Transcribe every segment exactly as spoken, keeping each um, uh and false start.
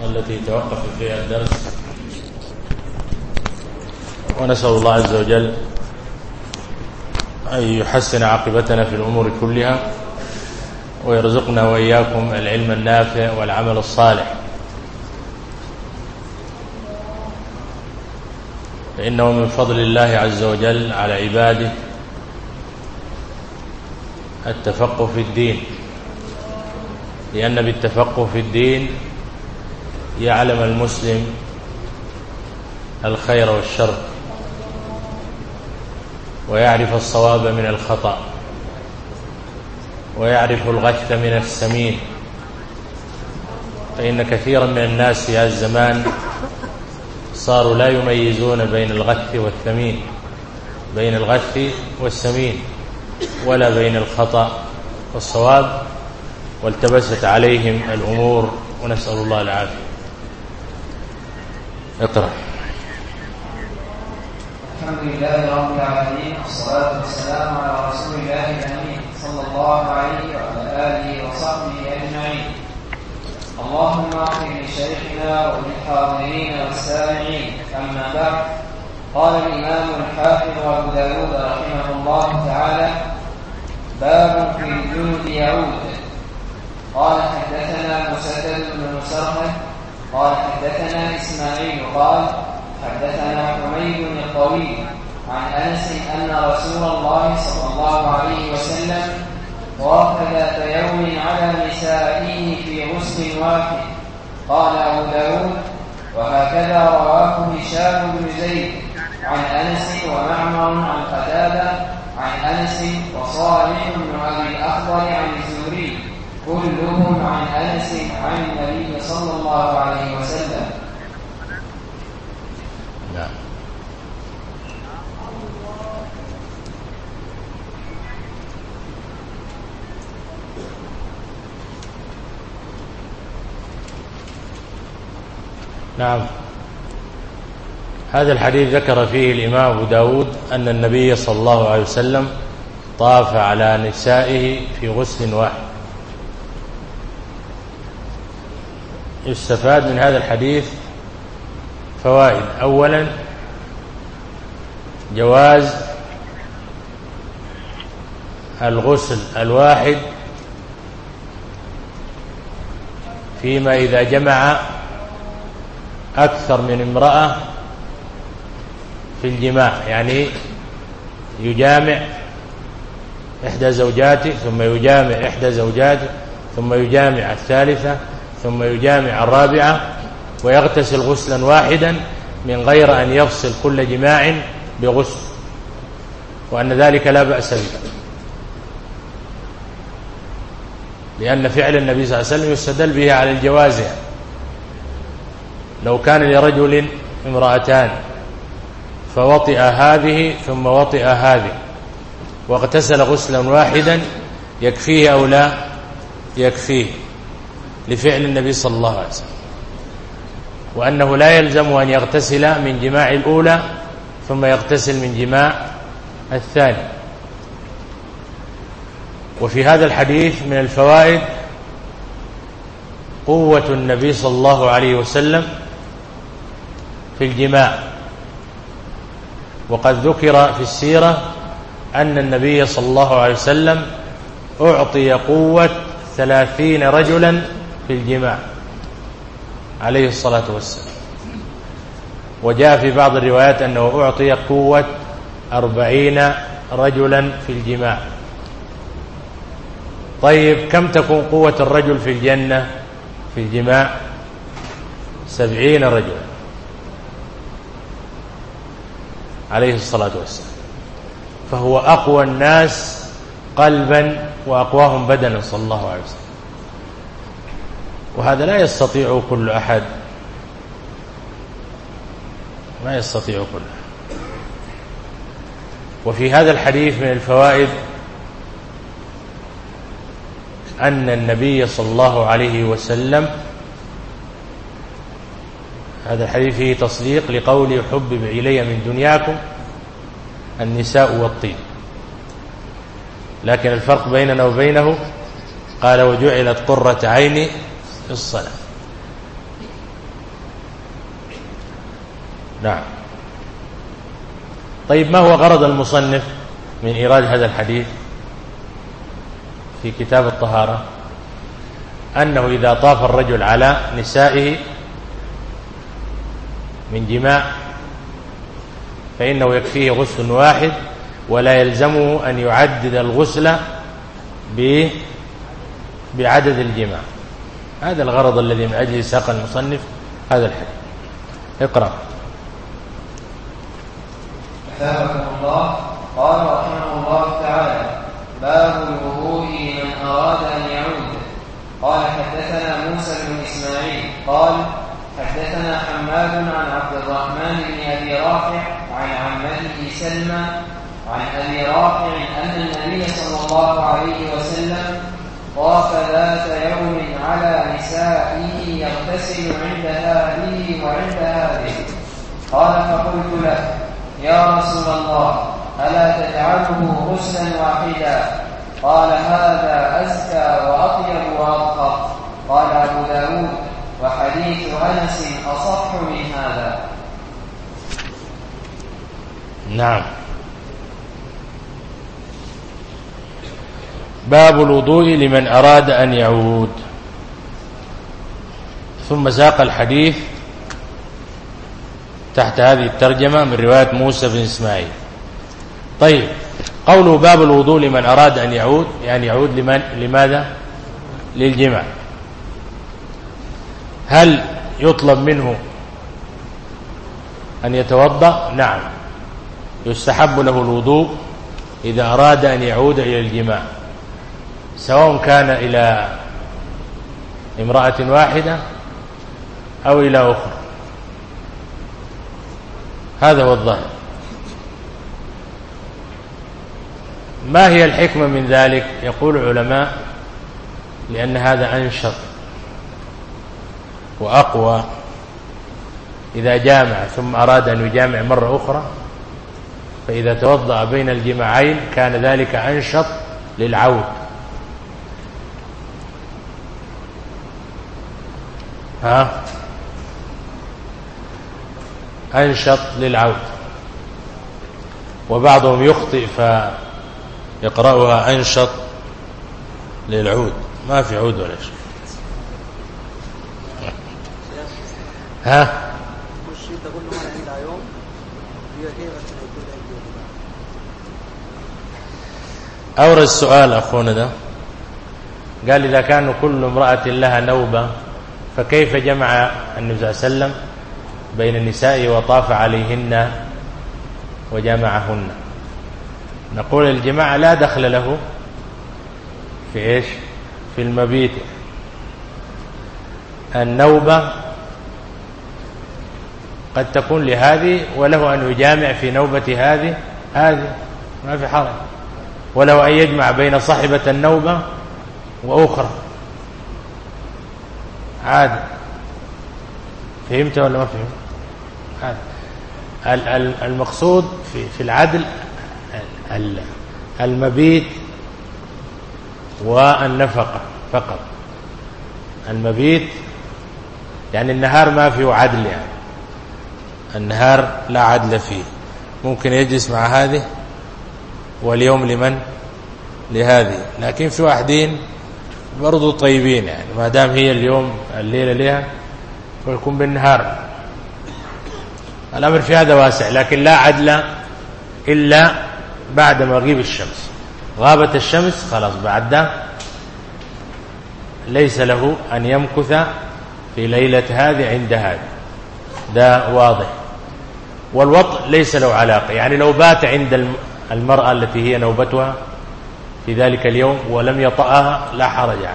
التي توقف فيها الدرس، ونسأل الله عز وجل أن يحسن عاقبتنا في الأمور كلها ويرزقنا وإياكم العلم النافع والعمل الصالح، فإنه من فضل الله عز وجل على عباده التفقه في الدين، لأن بالتفقه في الدين يعلم المسلم الخير والشر ويعرف الصواب من الخطأ ويعرف الغث من السمين، فإن كثيرا من الناس في هذا الزمان صاروا لا يميزون بين الغث والثمين، بين الغث والسمين، ولا بين الخطأ والصواب، والتبست عليهم الأمور، ونسأل الله العافية. اقرأ. الحمد لله رب العالمين، والصلاة والسلام على رسول الله الأمين صلى الله عليه وعلى آله وصحبه أجمعين. اللهم اغفر لشيخنا وللحاضرين والسامعين. أما بعد، قال الإمام الحافظ أبو داود رحمه الله تعالى: باب في الجند يعود. قال حدثنا مسدد بن مسرهد قال حدثنا إسماعيل قال حدثنا حميد الطويل عن أنس أن رسول الله صلى الله عليه وسلم وافد ذات يوم على نسائه في غسل واحد. قال أبو داود: وهكذا رواه هشام بن زيد عن أنس ومعمر عن قتادة عن أنس وصالح بن أبي الأخضر عن الزهري، كلهم عن أنس عن النبي صلى الله عليه وسلم. نعم. نعم، هذا الحديث ذكر فيه الإمام أبو داود أن النبي صلى الله عليه وسلم طاف على نسائه في غسل واحد. يستفاد من هذا الحديث فوائد: أولا، جواز الغسل الواحد فيما إذا جمع أكثر من امرأة في الجماع، يعني يجامع إحدى زوجاته ثم يجامع إحدى زوجاته ثم يجامع الثالثة ثم يجامع الرابعة، ويغتسل غسلا واحدا من غير أن يفصل كل جماع بغسل، وأن ذلك لا بأس به، لأن فعل النبي صلى الله عليه وسلم يستدل به على الجواز. لو كان لرجل امرأتان فوطئ هذه ثم وطئ هذه واغتسل غسلا واحدا يكفيه أو لا يكفيه، لفعل النبي صلى الله عليه وسلم، وأنه لا يلزم أن يغتسل من جماع الأولى ثم يغتسل من جماع الثاني. وفي هذا الحديث من الفوائد قوة النبي صلى الله عليه وسلم في الجماع، وقد ذكر في السيرة أن النبي صلى الله عليه وسلم أعطي قوة ثلاثين رجلا في الجماع عليه الصلاة والسلام، وجاء في بعض الروايات أنه أعطي قوة أربعين رجلا في الجماع. طيب، كم تكون قوة الرجل في الجنة في الجماع؟ سبعين رجلا عليه الصلاة والسلام، فهو أقوى الناس قلبا وأقواهم بدنا صلى الله عليه وسلم، وهذا لا يستطيع كل أحد، ما يستطيع كل أحد. وفي هذا الحديث من الفوائد أن النبي صلى الله عليه وسلم، هذا الحديث فيه تصديق لقول يحبب إلي من دنياكم النساء والطيب، لكن الفرق بيننا وبينه قال: وجعلت قرة عيني في الصلاة. نعم. طيب ما هو غرض المصنف من إيراد هذا الحديث في كتاب الطهارة؟ أنه إذا طاف الرجل على نسائه من جماع فإنه يكفيه غسل واحد ولا يلزمه أن يعدد الغسل بعدد الجماع. هذا الغرض الذي من أجله ساق المصنف هذا الحديث. اقرأ. أثابكم الله. قال رحمه الله تعالى: باب الوضوء لمن أراد أن يعود. قال حدثنا موسى بن إسماعيل قال حدثنا حماد عن عبد الرحمن بن أبي رافع عن عمته سلمى عن أبي رافع أن النبي صلى الله عليه وسلم طاف ذات يوم على نسائه يغتسل عند هذه وعند هذه. قال فقلت له: يا رسول الله، ألا تجعله غسلا واحدا؟ قال: هذا أزكى وأطيب وأطهر. قال أبو داود: وحديث أنس أصح من هذا. نعم. باب الوضوء لمن أراد أن يعود. ثم ساق الحديث تحت هذه الترجمة من رواية موسى بن إسماعيل. طيب، قوله باب الوضوء لمن أراد أن يعود، يعني يعود لمن لماذا؟ للجماع. هل يطلب منه أن يتوضأ؟ نعم، يستحب له الوضوء إذا أراد أن يعود إلى الجماع، سواء كان إلى امرأة واحدة أو إلى أخرى. هذا هو الظاهر. ما هي الحكمة من ذلك؟ يقول العلماء: لأن هذا أنشط وأقوى. إذا جامع ثم أراد أن يجامع مرة أخرى، فإذا توضأ بين الجماعين كان ذلك أنشط للعود. ها أنشط للعود. وبعضهم يخطئ فيقرأها أنشط للعود. ما في عود ولا شيء. ها أورد السؤال أخونا ده، قال: إذا كان كل امرأة لها نوبة فكيف جمع النبي صلى الله عليه وسلم بين النساء وطاف عليهن وجمعهن؟ نقول: الجماع لا دخل له في إيش؟ في المبيت. النوبة قد تكون لهذه وله أن يجامع في نوبة هذه هذه ما في حرج، وله أن يجمع بين صاحبة النوبة وأخرى عادي. فهمت ولا ما فهمت؟ عادي. المقصود في في العدل المبيت والنفقة فقط. المبيت يعني النهار ما فيه عدل، يعني النهار لا عدل فيه. ممكن يجلس مع هذه واليوم لمن؟ لهذه. لكن في واحدين برضو طيبين، يعني ما دام هي اليوم الليلة لها ويكون بالنهار. الأمر في هذا واسع، لكن لا عدل إلا بعد مغيب الشمس. غابت الشمس خلاص، بعد ده ليس له أن يمكث في ليلة هذه عند هذه، ده واضح. والوطء ليس له علاقة، يعني لو بات عند المرأة التي هي نوبتها في ذلك اليوم ولم يطأها لا حرج عليه،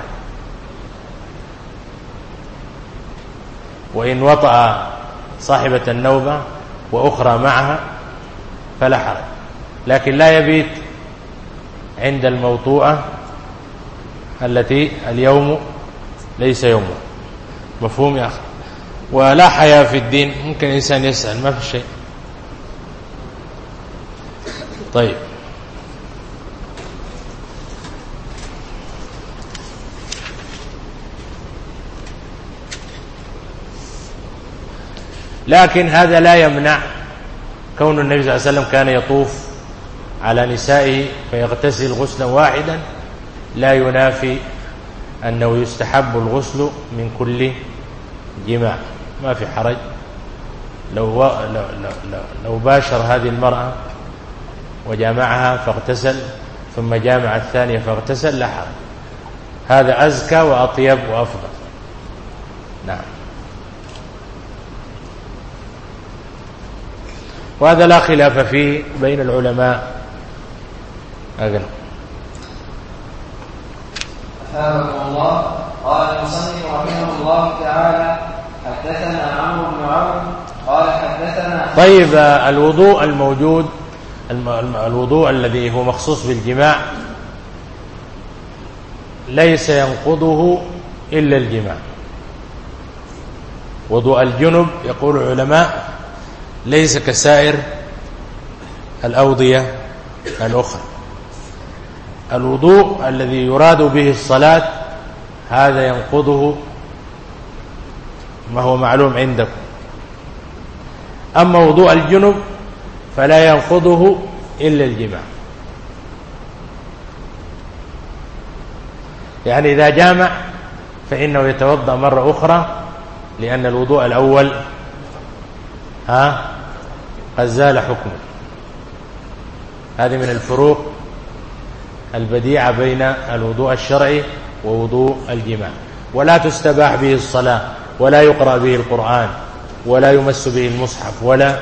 وإن وطأ صاحبة النوبة وأخرى معها فلا حرج، لكن لا يبيت عند الموطوءة التي اليوم ليس يومه. مفهوم يا أخي؟ ولا حياة في الدين، ممكن إنسان يسأل ما في شيء. طيب، لكن هذا لا يمنع كون النبي صلى الله عليه وسلم كان يطوف على نسائه فيغتسل غسلا واحدا لا ينافي أنه يستحب الغسل من كل جماع، ما في حرج. لو, لو, لو, لو باشر هذه المرأة وجامعها فاغتسل ثم جامع الثانية فاغتسل لا حرج، هذا أزكى وأطيب وأفضل. نعم. وهذا لا خلاف فيه بين العلماء. أقل أثابكم الله. قال المصنف رحمه الله تعالى حدثنا عمرو بن عون قال حدثنا. طيب الوضوء الموجود الوضوء الذي هو مخصوص بالجماع ليس ينقضه إلا الجماع. وضوء الجنب يقول العلماء ليس كسائر الأوضية الأخرى. الوضوء الذي يراد به الصلاة هذا ينقضه ما هو معلوم عندكم. أما وضوء الجنب فلا ينقضه إلا الجماع. يعني إذا جامع فإنه يتوضأ مرة أخرى لأن الوضوء الأول ها قد زال حكمه. هذه من الفروق البديعة بين الوضوء الشرعي ووضوء الجماع. ولا تستباح به الصلاة ولا يقرأ به القرآن ولا يمس به المصحف ولا،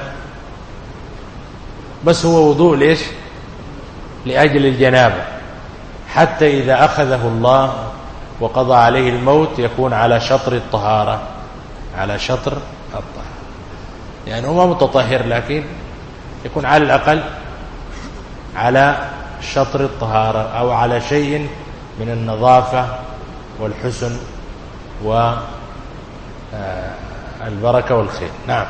بس هو وضوء ليش؟ لأجل الجنابة، حتى إذا أخذه الله وقضى عليه الموت يكون على شطر الطهارة، على شطر الطهارة. يعني هو متطهر لكن يكون على الأقل على شطر الطهارة أو على شيء من النظافة والحسن والبركة والخير. نعم.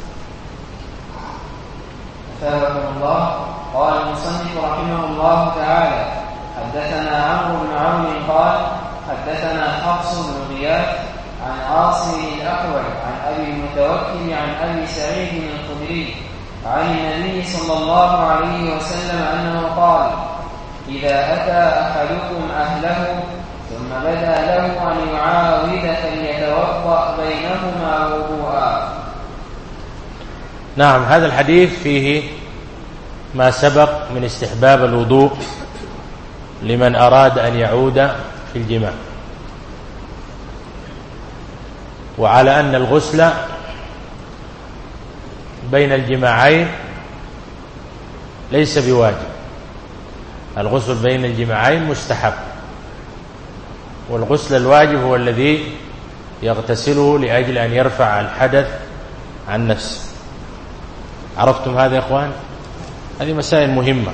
أثابكم الله. قال المصنف رحمه الله تعالى حدثنا عمرو بن عون قال حدثنا حفص بن غياث عن عاصم الأحول عن أبي المتوكل عن أبي سعيد الخدري عن النبي صلى الله عليه وسلم أنه قال إذا أتى أحدكم أهله ثم بدا له أن يعاود فليتوضأ بينهما وضوءا. نعم. هذا الحديث فيه ما سبق من استحباب الوضوء لمن أراد أن يعود في الجماع، وعلى أن الغسل بين الجماعين ليس بواجب. الغسل بين الجماعين مستحب، والغسل الواجب هو الذي يغتسله لأجل أن يرفع الحدث عن نفسه. عرفتم هذا يا إخوان؟ هذه مسائل مهمة.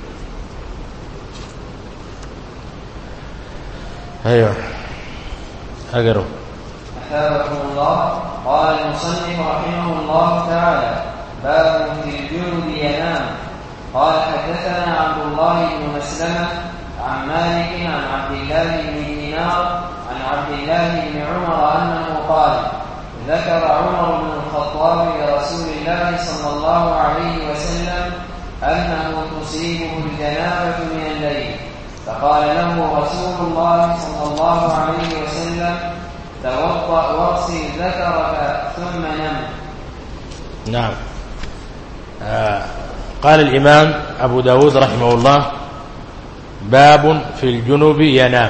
أيوه أقرأ. أثابكم الله. قال المصنف رحمه الله تعالى باب في الجنب ينام. قال حدثنا عبد الله بن مسلمة عن مالك عن عبد الله بن دينار عن عبد الله بن عمر أنه قال ذكر عمر بن الخطاب لرسول الله صلى الله عليه وسلم أنه تصيبه الجنابة من الليل، فقال له رسول الله صلى الله عليه وسلم توضأ واغسل ذكرك ثم نم. نعم. آه قال الإمام أبو داود رحمه الله باب في الجنب ينام.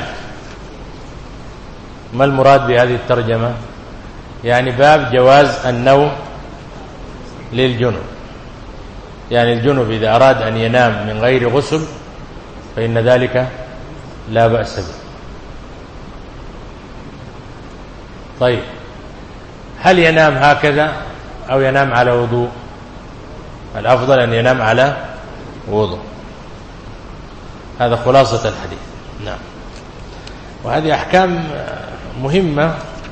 ما المراد بهذه الترجمة؟ يعني باب جواز النوم للجنب، يعني الجنب إذا أراد أن ينام من غير غسل فإن ذلك لا بأس به. طيب هل ينام هكذا أو ينام على وضوء؟ الأفضل أن ينام على وضوء. هذا خلاصة الحديث. نعم. وهذه أحكام مهمة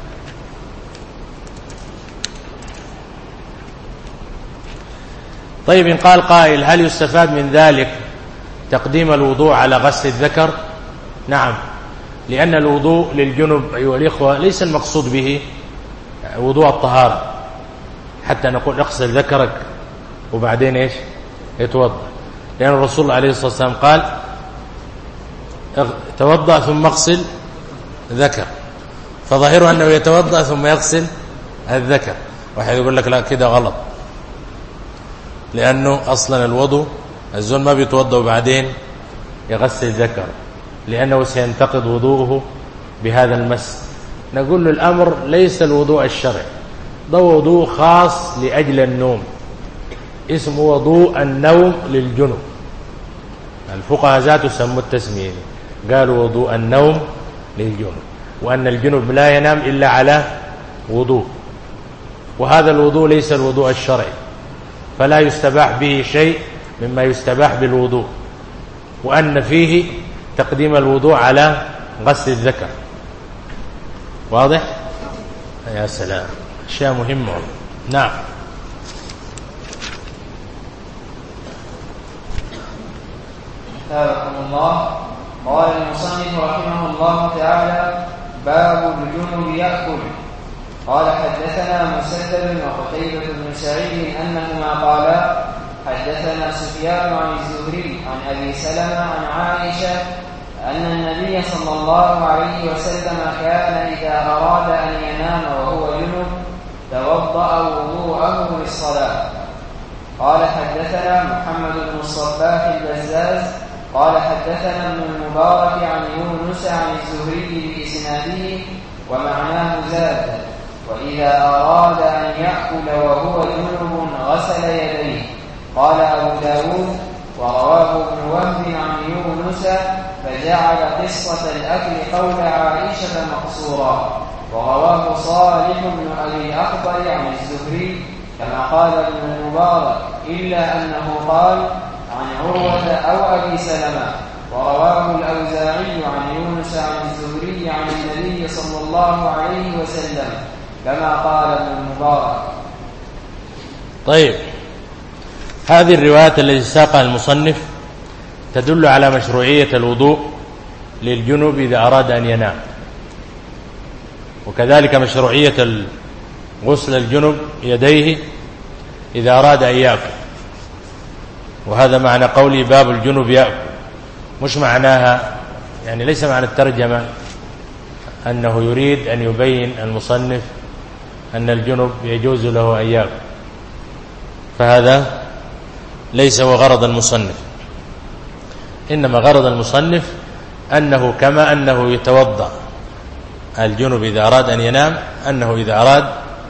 طيب إن قال قائل هل يستفاد من ذلك تقديم الوضوء على غسل الذكر؟ نعم، لأن الوضوء للجنب أيها الإخوة ليس المقصود به وضوء الطهارة، حتى نقول اغسل ذكرك وبعدين إيش يتوضأ، لأن الرسول عليه الصلاة والسلام قال توضأ ثم اغسل ذكر، فظاهره أنه يتوضأ ثم يغسل الذكر. واحد يقول لك لا كده غلط، لأنه أصلا الوضوء الزول ما بيتوضأ وبعدين يغسل ذكر، لأنه سينتقض وضوءه بهذا المس. نقول له الأمر ليس الوضوء الشرعي، ده وضوء خاص لأجل النوم، اسمه وضوء النوم للجنب. الفقهاء ذاته سموا التسمية، قالوا وضوء النوم للجنب، وأن الجنب لا ينام إلا على وضوء، وهذا الوضوء ليس الوضوء الشرعي، فلا يستباح به شيء مما يستباح بالوضوء، وأن فيه تقديم الوضوء على غسل الذكر. واضح؟ يا سلام، أشياء مهمة. نعم. أثابكم الله. قال المصنف رحمه الله تعالى: باب الجنب يأكل. قال حدثنا مسدد وقتيبة بن سعيد أنهما قالا حدثنا سفيان عن الزهري عن أبي سلمة عن عائشة أن النبي صلى الله عليه وسلم كان إذا أراد أن ينام وهو جنب توضأ وضوءه للصلاة. قال حدثنا محمد بن الصباح البزاز قال حدثنا ابن المبارك عن يونس عن الزهري بإسناده ومعناه زاد: وإذا أراد أن يأكل وهو جنب غسل يديه. قال أبو داود: ورواه ابن وهب عن يونس فجعل قصة الأكل قول عائشة مقصورا، ورواه صالح بن أبي الأخضر عن الزهري كما قال ابن المبارك، إلا أنه قال عن عروة أو أبي سلمة. ورواه الأوزاعي عن يونس عن الزهري عن النبي صلى الله عليه وسلم كما قال ابن المبارك. طيب، هذه الروايات التي ساقها المصنف تدل على مشروعية الوضوء للجنوب إذا أراد أن ينام، وكذلك مشروعية غسل الجنوب يديه إذا أراد أن يأكل. وهذا معنى قولي باب الجنوب يأكل، مش معناها يعني ليس معنى الترجمة أنه يريد أن يبين المصنف أن الجنوب يجوز له أن يأكل، فهذا ليس هو غرض المصنف، إنما غرض المصنف أنه كما أنه يتوضأ الجنوب إذا أراد أن ينام، أنه إذا أراد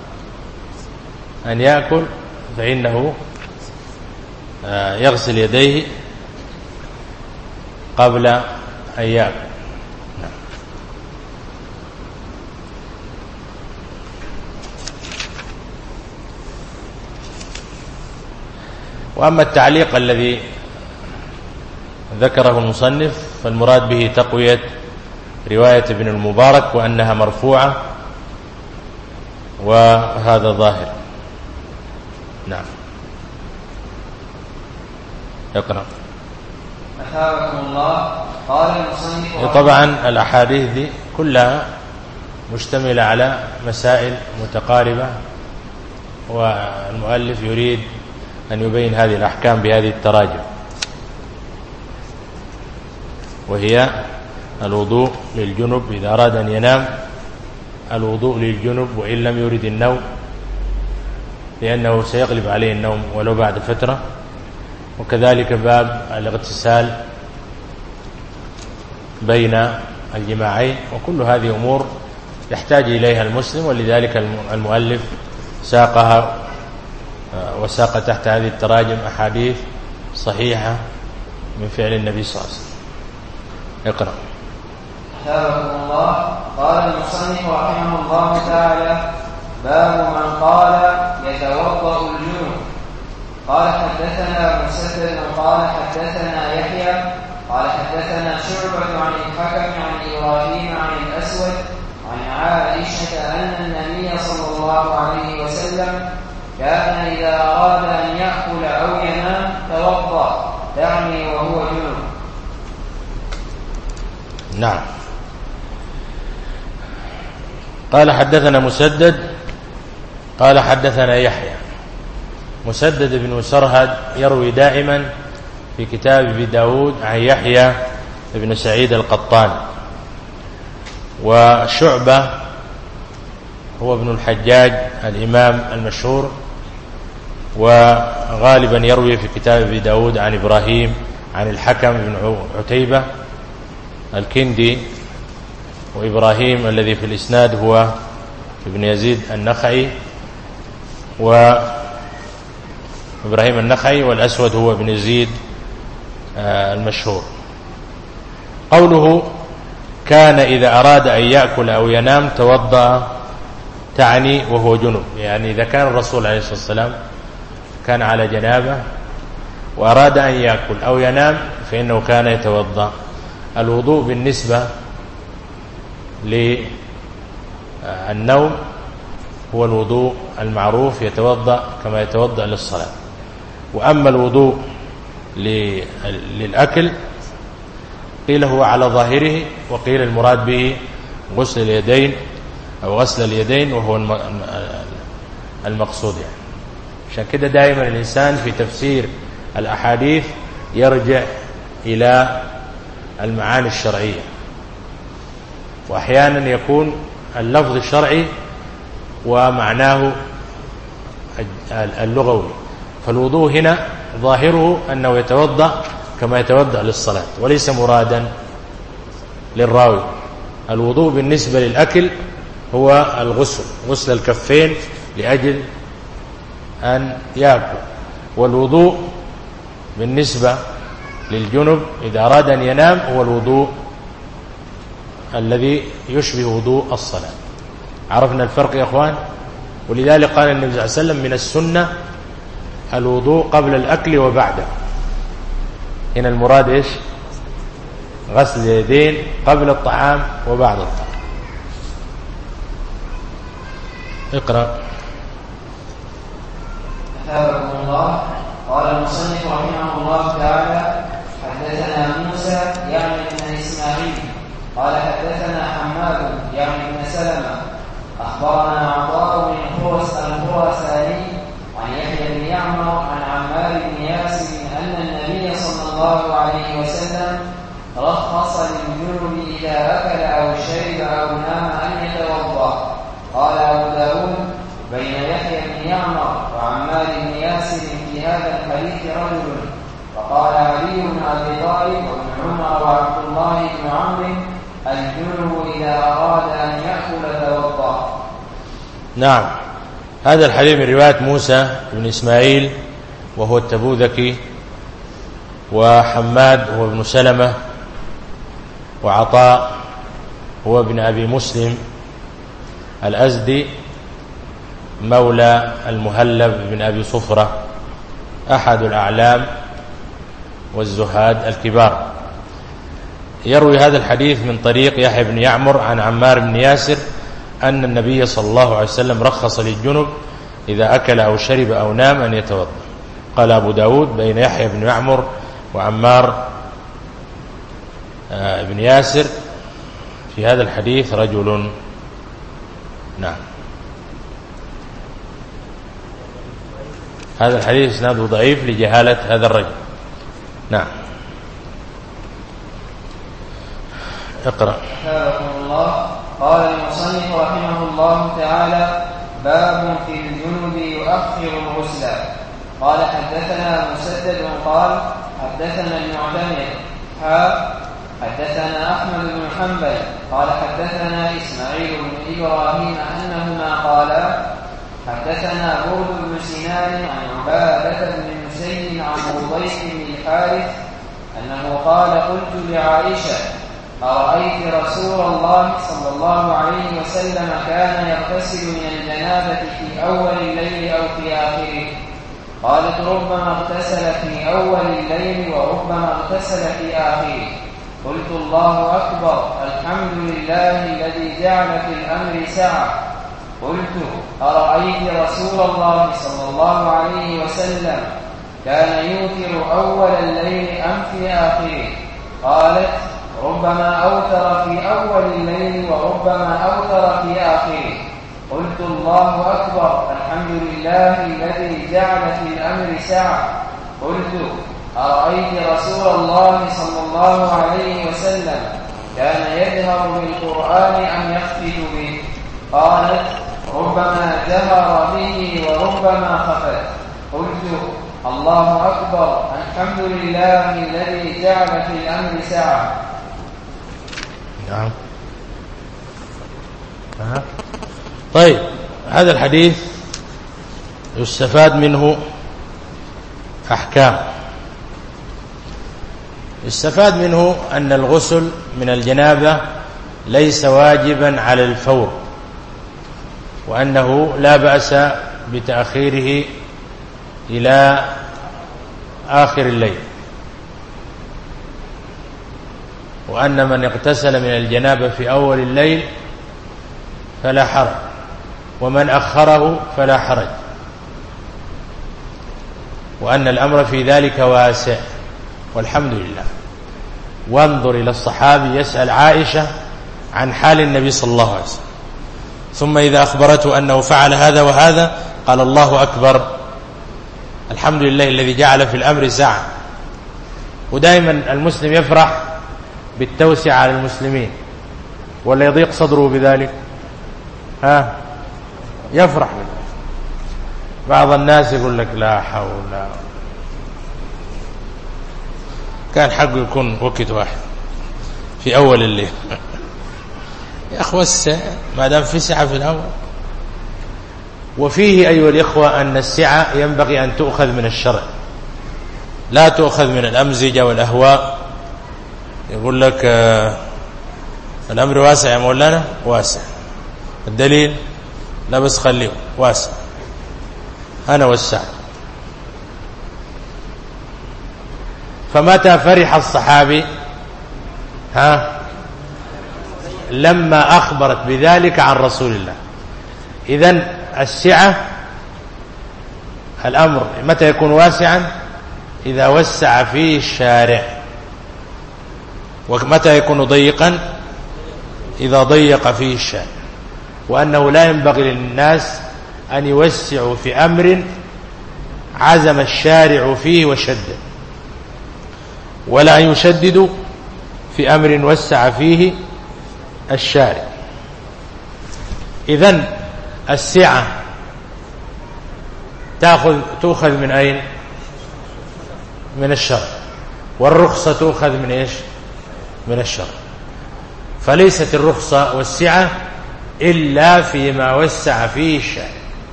أن يأكل فإنه يغسل يديه قبل أن يأكل. وأما التعليق الذي ذكره المصنف فالمراد به تقوية رواية ابن المبارك وأنها مرفوعة، وهذا ظاهر. نعم. اقرأ. أثابكم الله. قال المصنف طبعا الأحاديث دي كلها مشتملة على مسائل متقاربة، والمؤلف يريد أن يبين هذه الأحكام بهذه التراجم، وهي الوضوء للجنب إذا أراد أن ينام، الوضوء للجنب وإن لم يرد النوم، لأنه سيغلب عليه النوم ولو بعد فترة، وكذلك باب الاغتسال بين الجماعين، وكل هذه أمور يحتاج إليها المسلم، ولذلك المؤلف ساقها وساق تحت هذه التراجم أحاديث صحيحة من فعل النبي صلى الله عليه وسلم. اقرأ. أثابكم الله. قال المصنف رحمه الله تعالى: باب من قال يتوضأ الجنوب. قال حدثنا مسدد قال حدثنا يحيى قال حدثنا شعبة عن الحكم عن إبراهيم عن الأسود عن عائشة أن النبي صلى الله عليه وسلم كان إذا أراد أن يأكل أو ينام توضأ، يعني وهو جنوب. نعم. قال حدثنا مسدد قال حدثنا يحيى مسدد بن مسرهد يروي دائما في كتاب أبي داود عن يحيى بن سعيد القطان. وشعبة هو ابن الحجاج الإمام المشهور، وغالبا يروي في كتاب أبي داود عن إبراهيم عن الحكم بن عتيبة الكندي. وإبراهيم الذي في الإسناد هو ابن يزيد النخعي، وإبراهيم النخعي، والأسود هو ابن يزيد المشهور. قوله كان إذا أراد أن يأكل أو ينام توضأ، تعني وهو جنب، يعني إذا كان الرسول عليه الصلاة والسلام كان على جنابه وأراد أن يأكل أو ينام فإنه كان يتوضأ. الوضوء بالنسبة للنوم هو الوضوء المعروف، يتوضأ كما يتوضأ للصلاة. وأما الوضوء للأكل قيل هو على ظاهره، وقيل المراد به غسل اليدين أو غسل اليدين، وهو المقصود يعني. عشان كده دائما الإنسان في تفسير الأحاديث يرجع إلى المعاني الشرعية، وأحيانا يكون اللفظ الشرعي ومعناه اللغوي. فالوضوء هنا ظاهره أنه يتوضأ كما يتوضأ للصلاة، وليس مرادا للراوي. الوضوء بالنسبة للأكل هو الغسل، غسل الكفين لأجل أن يأكل. والوضوء بالنسبة للجنب إذا أراد أن ينام هو الوضوء الذي يشبه وضوء الصلاة. عرفنا الفرق يا أخوان؟ ولذلك قال النبي صلى الله عليه وسلم من السنة الوضوء قبل الأكل وبعده. هنا المراد إيش؟ غسل اليدين قبل الطعام وبعد الطعام. اقرأ. حفظكم الله. قال المصنف رحمه الله تعالى: حدثنا موسى يعني بن إسماعيل قال حدثنا حماد يعني بن سلمة أخبرنا عطاء بن خرس الخرساني عن يحيى بن يعمر عن عمار بن ياسر أن النبي صلى الله عليه وسلم رخص للجنب إذا أكل أو شرب أو نام أن يتوضأ. قال أبو داود: بين يحيى بن يعمر وعمار بن ياسر في هذا الحديث رجل. فقال علي بن أبي طالب وابن عمر وعبد الله بن عمرو: الجنب إذا أراد أن يأكل توضأ. نعم، هذا الحديث من رواية موسى بن إسماعيل وهو التبوذكي، وحماد هو ابن سلمة، وعطاء هو ابن أبي مسلم الأزدي مولى المهلب بن أبي صفرة أحد الأعلام والزهاد الكبار. يروي هذا الحديث من طريق يحيى بن يعمر عن عمار بن ياسر أن النبي صلى الله عليه وسلم رخص للجنب إذا أكل أو شرب أو نام أن يتوضأ. قال أبو داود: بين يحيى بن يعمر وعمار بن ياسر في هذا الحديث رجل. نعم، هذا الحديث إسناده ضعيف لجهالة هذا الرجل. نعم، اقرأ. حفظكم الله. قال المصنف رحمه الله تعالى: باب في الجنب يؤخر الغسل. قال حدثنا مسدد قال حدثنا المعتمر ها حدثنا أحمد بن حنبل قال حدثنا إسماعيل بن إبراهيم أنهما قالا حدثنا برد بن سنان عن عبادة بن مسيب عن رضيف بن الحارث أنه قال: قلت لعائشة: أرأيت رسول الله صلى الله عليه وسلم كان يغتسل من الجنابة في أول الليل أو في آخره؟ قالت: ربما اغتسل في أول الليل وربما اغتسل في آخره. قلت: الله أكبر، الحمد لله الذي جعل في الأمر سعة. قلت: أرأيت رسول الله صلى الله عليه وسلم كان يوتر أول الليل أم في آخره؟ قالت: ربما أوتر في أول الليل وربما أوتر في آخره. قلت الله أكبر الحمد لله الذي جعل في الأمر سعة. قلت أرأيت رسول الله صلى الله عليه وسلم كان يجهر بالقرآن أم يخفت به؟ قالت ربما جهر به وربما خفت. قلت الله أكبر الحمد لله الذي جعل في الأمر سعة. نعم. أه. طيب، هذا الحديث يستفاد منه أحكام. يستفاد منه أن الغسل من الجنابة ليس واجبا على الفور، وأنه لا بأس بتأخيره إلى آخر الليل، وأن من اغتسل من الجنابة في أول الليل فلا حرج، ومن أخره فلا حرج، وأن الأمر في ذلك واسع والحمد لله. وانظر إلى الصحابي يسأل عائشة عن حال النبي صلى الله عليه وسلم، ثم إذا أخبرته أنه فعل هذا وهذا قال الله أكبر الحمد لله الذي جعل في الأمر سعة. ودائما المسلم يفرح بالتوسعة على المسلمين ولا يضيق صدره بذلك؟ ها، يفرح بذلك. بعض الناس يقول لك لا حول، كان حقه يكون وقت واحد في أول الليل. يا أخوة ما دام في سعة في الأول. وفيه أيها الإخوة أن السعة ينبغي أن تؤخذ من الشرع، لا تؤخذ من الأمزجة والأهواء. يقول لك آه الأمر واسع يا مولانا، واسع. الدليل لا بس خليه واسع، أنا وسعت. فمتى فرح الصحابي؟ ها، لما أخبرت بذلك عن رسول الله. إذن السعة الأمر متى يكون واسعا؟ إذا وسع فيه الشارع. ومتى يكون ضيقا؟ إذا ضيق فيه الشارع. وأنه لا ينبغي للناس أن يوسعوا في أمر عزم الشارع فيه وشدد، ولا أن يشددوا في أمر وسع فيه الشارع. إذن السعة تأخذ تؤخذ من أين؟ من الشرع. والرخصة تؤخذ من إيش؟ من الشرع. فليست الرخصة والسعة إلا فيما وسع فيه الشارع.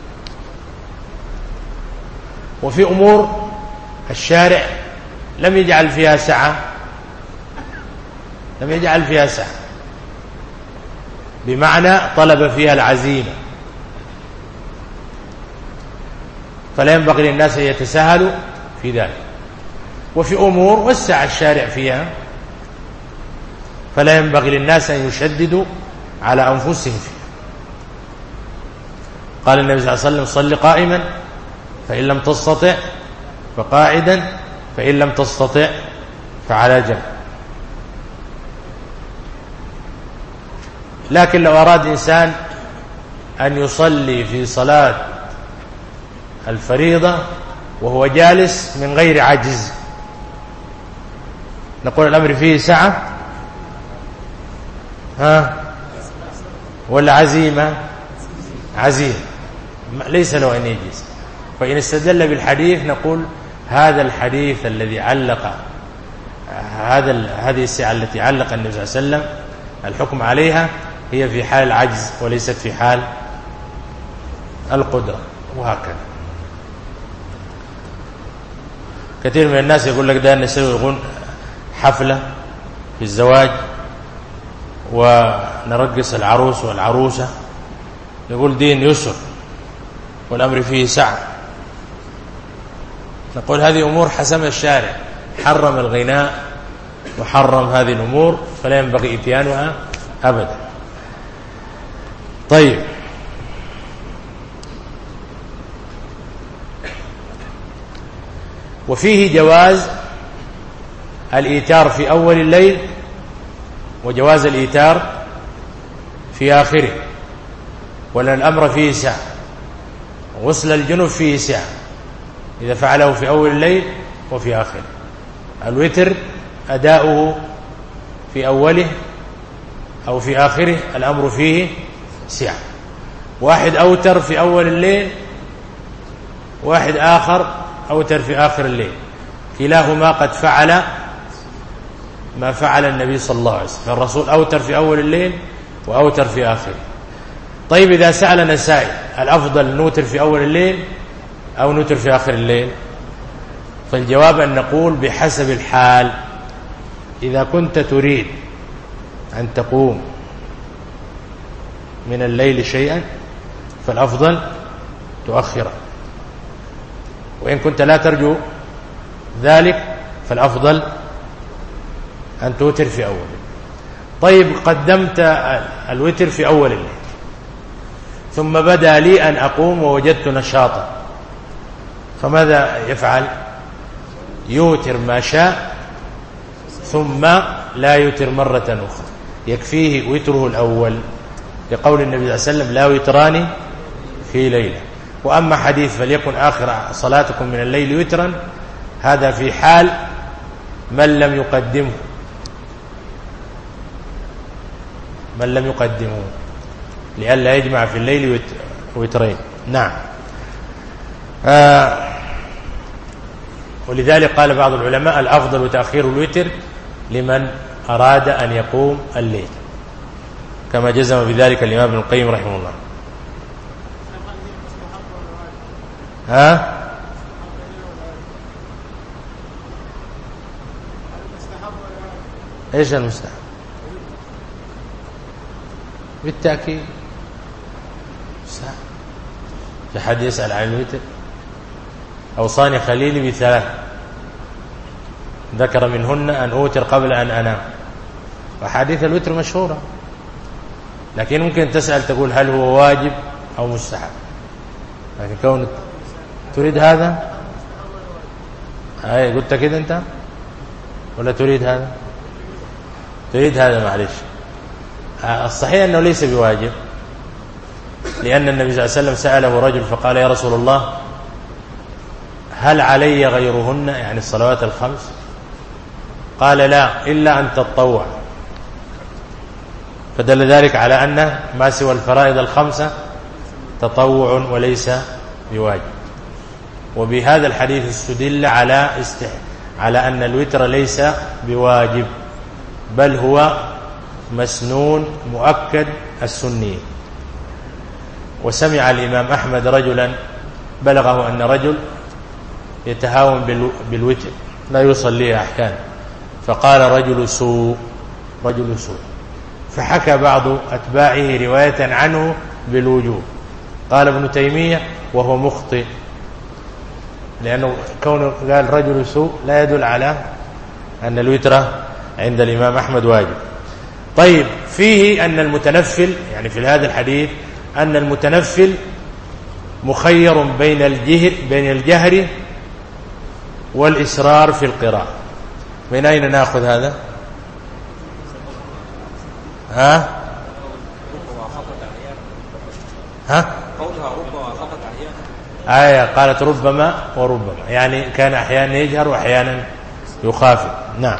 وفي أمور الشارع لم يجعل فيها سعة، لم يجعل فيها سعة بمعنى طلب فيها العزيمة، فلا ينبغي للناس أن يتساهلوا في ذلك. وفي أمور وسع الشارع فيها فلا ينبغي للناس أن يشددوا على أنفسهم فيها. قال النبي صلى الله عليه وسلم صل قائما فإن لم تستطع فقاعدا فإن لم تستطع فعلى جنب. لكن لو أراد إنسان أن يصلي في صلاة الفريضة وهو جالس من غير عجز، نقول الأمر فيه سعة ها ولا عزيمة؟ عزيمة، ليس له أن يجلس. فإن استدل بالحديث نقول هذا الحديث الذي علق هذا هذه السعة التي علق النبي صلى الله عليه وسلم الحكم عليها هي في حال العجز وليست في حال القدرة. وهكذا كثير من الناس يقول لك ده نسوي حفلة في الزواج ونرقص العروس والعروسة، يقول دين يسر والأمر فيه سعة. نقول هذه أمور حسم الشارع، حرم الغناء وحرم هذه الأمور فلا ينبغي إتيانها أبدا. طيب، وفيه جواز الإيتار في أول الليل وجواز الإيتار في آخره. ولا الأمر فيه سعة. غسل الجنوب فيه سعة إذا فعله في أول الليل وفي آخره. الوتر أداؤه في أوله أو في آخره الأمر فيه سعة. واحد أوتر في أول الليل، واحد آخر أوتر في آخر الليل، كلاهما قد فعل ما فعل النبي صلى الله عليه وسلم. الرسول أوتر في أول الليل وأوتر في آخره. طيب إذا سألنا سائل الأفضل نوتر في أول الليل أو نوتر في آخر الليل؟ فالجواب أن نقول بحسب الحال. إذا كنت تريد أن تقوم من الليل شيئا فالأفضل تؤخره، وإن كنت لا ترجو ذلك فالأفضل أن توتر في أول. طيب قدمت الوتر في أول الليل ثم بدأ لي أن أقوم ووجدت نشاطا، فماذا يفعل؟ يوتر ما شاء ثم لا يوتر مرة أخرى، يكفيه وتره الأول لقول النبي صلى الله عليه وسلم لا وتران في ليلة. وأما حديث فليكن آخر صلاتكم من الليل وترا، هذا في حال من لم يقدمه من لم يقدمه لئلا يجمع في الليل وترين. نعم. آه ولذلك قال بعض العلماء الأفضل تأخير الوتر لمن أراد أن يقوم الليل، كما جزم بذلك الإمام ابن القيم رحمه الله. ها ايش المستحب؟ بالتأكيد في حد يسأل عن الوتر. أوصاني خليلي بثلاث ذكر منهن أن أوتر قبل أن أنام، وحديث الوتر مشهورة، لكن ممكن تسأل تقول هل هو واجب أو مستحب، لكن كون تريد هذا هاي قلت كده أنت ولا تريد هذا؟ تريد هذا. معلش، الصحيح أنه ليس بواجب، لأن النبي صلى الله عليه وسلم سأله رجل فقال يا رسول الله هل علي غيرهن، يعني الصلوات الخمس؟ قال لا إلا أن تتطوع، فدل ذلك على أن ما سوى الفرائض الخمسة تطوع وليس بواجب. وبهذا الحديث استدل على استح... على أن الوتر ليس بواجب، بل هو مسنون مؤكد السني. وسمع الإمام أحمد رجلا بلغه أن رجل يتهاون بالوتر لا يصلي أحيانا، فقال رجل سوء رجل سوء فحكى بعض أتباعه رواية عنه بالوجوب. قال ابن تيمية وهو مخطئ، لأنه كونه قال رجل سوء لا يدل على أن الوتر عند الإمام أحمد واجب. طيب فيه أن المتنفل، يعني في هذا الحديث أن المتنفل مخير بين الجهر بين الجهر والإسرار في القراءة. من أين نأخذ هذا؟ ها ها آية قالت ربما وربما، يعني كان أحيانا يجهر وأحيانا يخافت. نعم.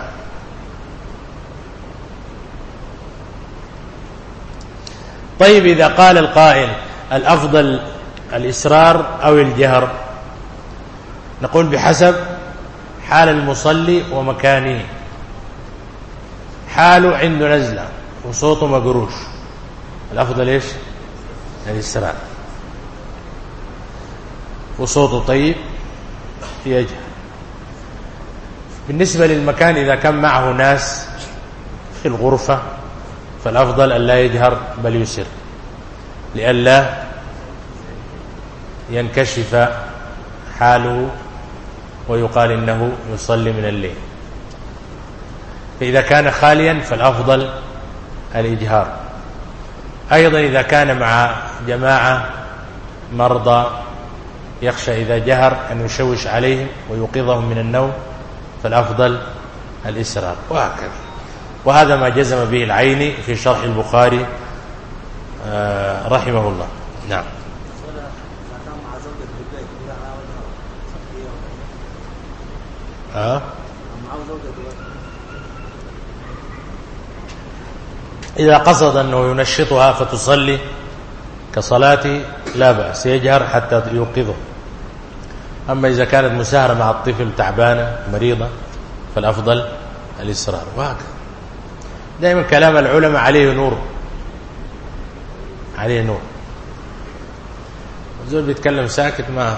طيب إذا قال القائل الأفضل الإسرار أو الجهر، نقول بحسب حال المصلي ومكانه. حاله عنده نزلة وصوته مقروش، الأفضل إيش؟ الإسرار. وصوته طيب يجهر. بالنسبة للمكان إذا كان معه ناس في الغرفة فالأفضل أن لا يجهر بل يسر، لئلا ينكشف حاله ويقال إنه يصلي من الليل. فإذا كان خاليا فالأفضل الإجهار. أيضا إذا كان مع جماعة مرضى يخشى إذا جهر أن يشوش عليهم ويوقظهم من النوم فالأفضل الإسرار، وهكذا. وهذا ما جزم به العيني في شرح البخاري رحمه الله. نعم. أه؟ إذا قصد أنه ينشطها فتصلي كصلاة لا بأس، يجهر حتى يوقظه. أما إذا كانت مساهرة مع الطفل تعبانة مريضة فالأفضل الإصرار. وهكذا دائما كلام العلماء عليه نور، عليه نور. الزول بيتكلم ساكت ما.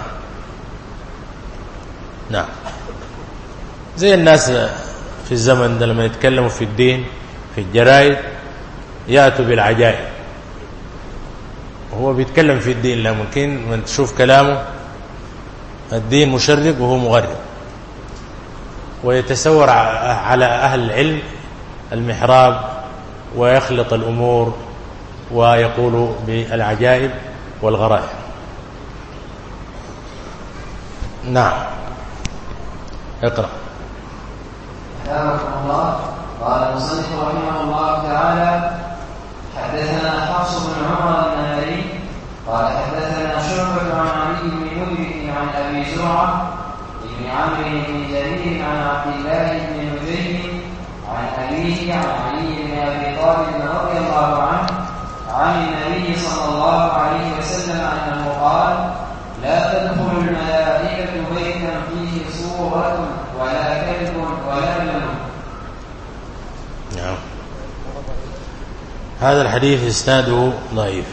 نعم. زي الناس في الزمن ده لما يتكلموا في الدين في الجرائد يأتوا بالعجائب، وهو بيتكلم في الدين. لا ممكن من تشوف كلامه الدين مشرق وهو مغرب، ويتسور على أهل العلم المحراب ويخلط الأمور ويقول بالعجائب والغرائب. نعم. اقرأ. حفظكم الله. قال المصنف رحمه الله تعالى: حدثنا حفص بن عمر النمري قال حدثنا شعبة عن علي بن مدرك عن أبي زرعة بن عمرو بن جرير عن عبد الله بن نجيب عن أبيه عن علي بن أبي طالب رضي الله عنه عن النبي صلى الله عليه وسلم أنه قال: لا تدخل الملائكة بيتا فيه صورة ولا كلب ولا جنون. نعم. هذا الحديث إسناده ضعيف،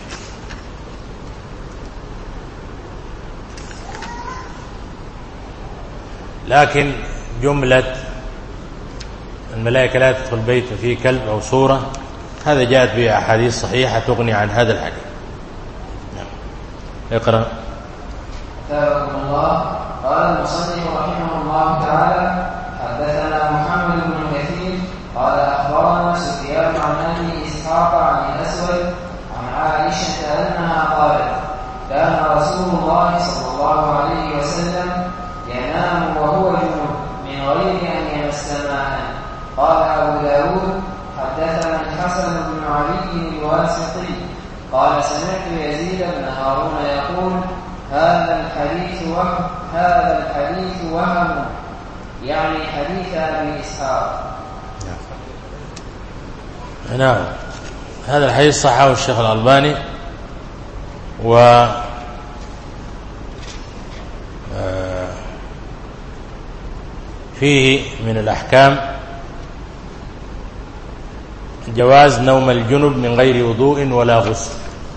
لكن جملة الملائكة لا تدخل بيت فيه كلب أو صورة هذا جاءت به أحاديث صحيحة تغني عن هذا الحديث. نعم. اقرأ. حفظكم الله. قال المصنف رحمه الله تعالى: حدثنا محمد بن كثير قال أخبرنا سفيان عن أبي إسحاق عن الأسود عن عائشة أنها قالت: كان رسول الله صلى الله عليه وسلم ينام وهو جنوب من غير أن يمس ماء. قال أبو داود: حدثنا الحسن بن علي الواسطي قال سمعت يزيد بن هارون يقول: هذا الحديث وهم هذا الحديث وهم يعني حديث أبي إسحاق. نعم. هذا الحديث صححه الشيخ الألباني، و فيه من الأحكام جواز نوم الجنب من غير وضوء ولا غسل،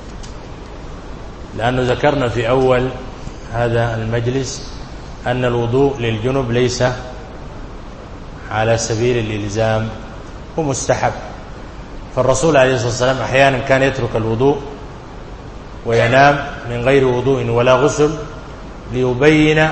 لأنه ذكرنا في أول هذا المجلس أن الوضوء للجنب ليس على سبيل الإلزام، هو مستحب. فالرسول عليه الصلاة والسلام أحيانا كان يترك الوضوء وينام من غير وضوء ولا غسل ليبين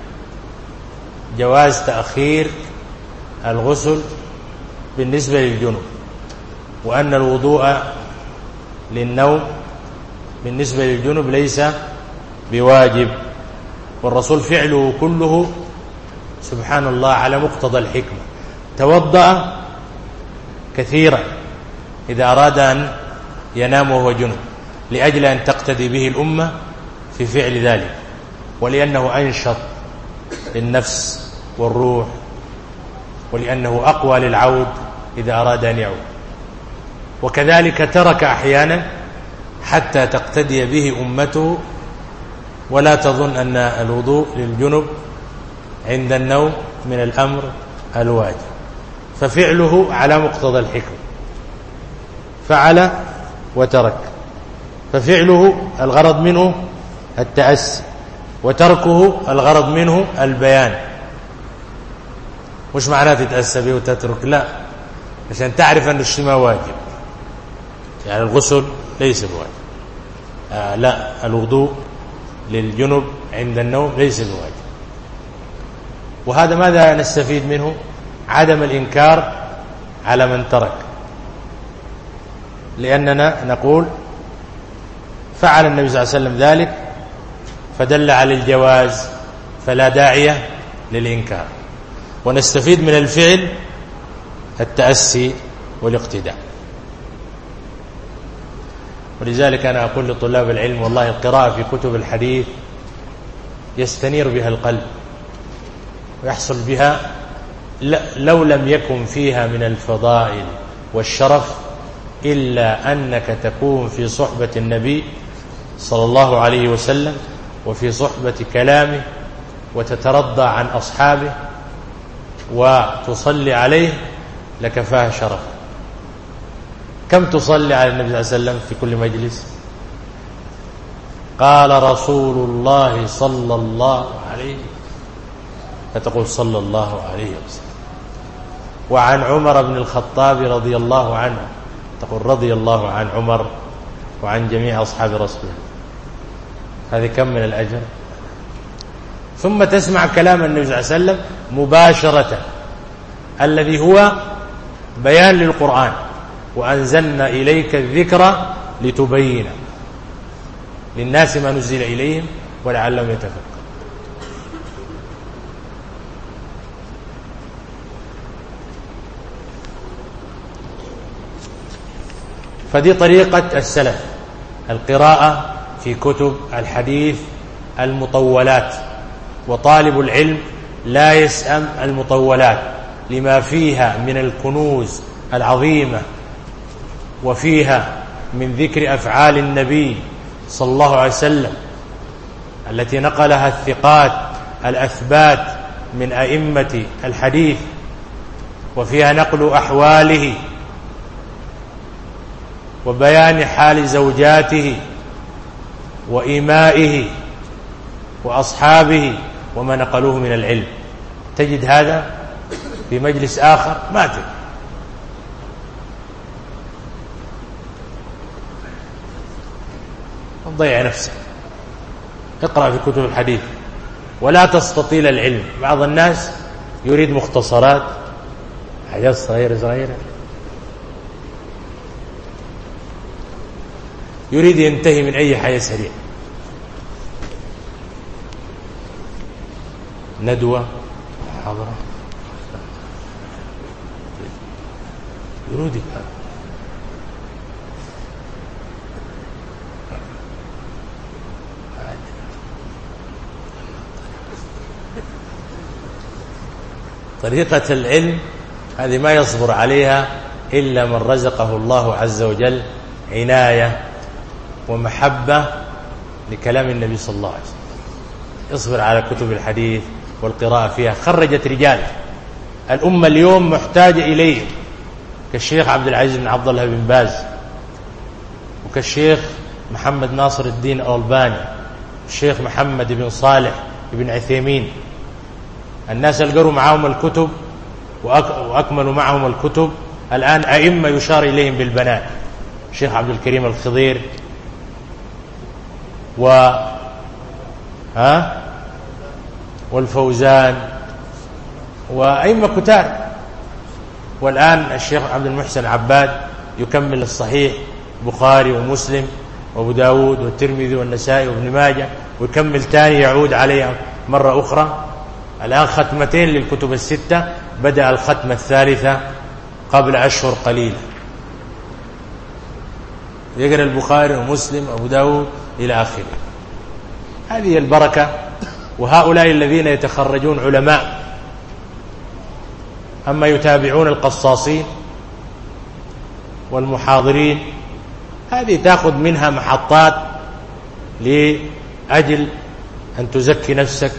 جواز تأخير الغسل بالنسبة للجنب، وأن الوضوء للنوم بالنسبة للجنب ليس بواجب. والرسول فعله كله سبحان الله على مقتضى الحكمة، توضأ كثيرا إذا أراد أن ينام وهو جنب لأجل أن تقتدي به الأمة في فعل ذلك، ولأنه أنشط للنفس والروح، ولأنه أقوى للعود إذا أراد أن يعود. وكذلك ترك أحيانا حتى تقتدي به أمته، ولا تظن أن الوضوء للجنب عند النوم من الأمر الواجب، ففعله على مقتضى الحكم، فعل وترك. ففعله الغرض منه التأسي، وتركه الغرض منه البيان. مش معناه تتأسى به وتترك، لا، عشان تعرف أن الشيء ما واجب. يعني الغسل ليس بواجب، آه لا، الوضوء للجنب عند النوم ليس بواجب. وهذا ماذا نستفيد منه؟ عدم الإنكار على من ترك، لأننا نقول فعل النبي صلى الله عليه وسلم ذلك فدل على الجواز، فلا داعي للإنكار. ونستفيد من الفعل التأسي والاقتداء. ولذلك أنا أقول لطلاب العلم والله القراءة في كتب الحديث يستنير بها القلب ويحصل بها لو لم يكن فيها من الفضائل والشرف إلا أنك تكون في صحبة النبي صلى الله عليه وسلم وفي صحبة كلامه وتترضى عن أصحابه وتصلي عليه لكفاه شرف. كم تصلي على النبي صلى الله عليه وسلم في كل مجلس؟ قال رسول الله صلى الله عليه فتقول صلى الله عليه وسلم. وعن عمر بن الخطاب رضي الله عنه تقول رضي الله عن عمر وعن جميع أصحاب رسوله. هذه كم من الأجر؟ ثم تسمع كلام النبي صلى الله عليه وسلم مباشرة الذي هو بيان للقرآن وأنزلنا إليك الذكر لتبين للناس ما نزل إليهم ولعلهم يتفكرون. فدي طريقة السلف القراءة في كتب الحديث المطولات. وطالب العلم لا يسأم المطولات لما فيها من الكنوز العظيمة وفيها من ذكر أفعال النبي صلى الله عليه وسلم التي نقلها الثقات الأثبات من أئمة الحديث وفيها نقل أحواله وبيان حال زوجاته وإمائه وأصحابه وما نقلوه من العلم. تجد هذا في مجلس آخر ما تجد. تضيع نفسك. اقرأ في كتب الحديث ولا تستطيل العلم. بعض الناس يريد مختصرات حاجات صغيرة صغيرة يريد ينتهي من أي حاجة سريع. ندوة محاضرة يريد طريقة العلم هذه ما يصبر عليها إلا من رزقه الله عز وجل عناية ومحبة لكلام النبي صلى الله عليه وسلم. يصبر على كتب الحديث والقراءة فيها. خرجت رجال الأمة اليوم محتاجة إليه كالشيخ عبد العزيز بن عبد الله بن باز وكالشيخ محمد ناصر الدين الألباني الشيخ محمد بن صالح بن عثيمين. الناس القروا معهم الكتب وأكملوا معهم الكتب الآن أئمة يشار إليهم بالبناء الشيخ عبد الكريم الخضير و ها والفوزان وأئمة كتار. والآن الشيخ عبد المحسن عباد يكمل الصحيح بخاري ومسلم وابو داود والترمذي والنسائي وابن ماجه ويكمل تاني يعود عليها مرة أخرى. الآن ختمتين للكتب الستة بدأ الختمة الثالثة قبل أشهر قليلة. يقرأ البخاري ومسلم وابو داود إلى آخره. هذه البركة. وهؤلاء الذين يتخرجون علماء أما يتابعون القصاصين والمحاضرين هذه تأخذ منها محطات لأجل أن تزكي نفسك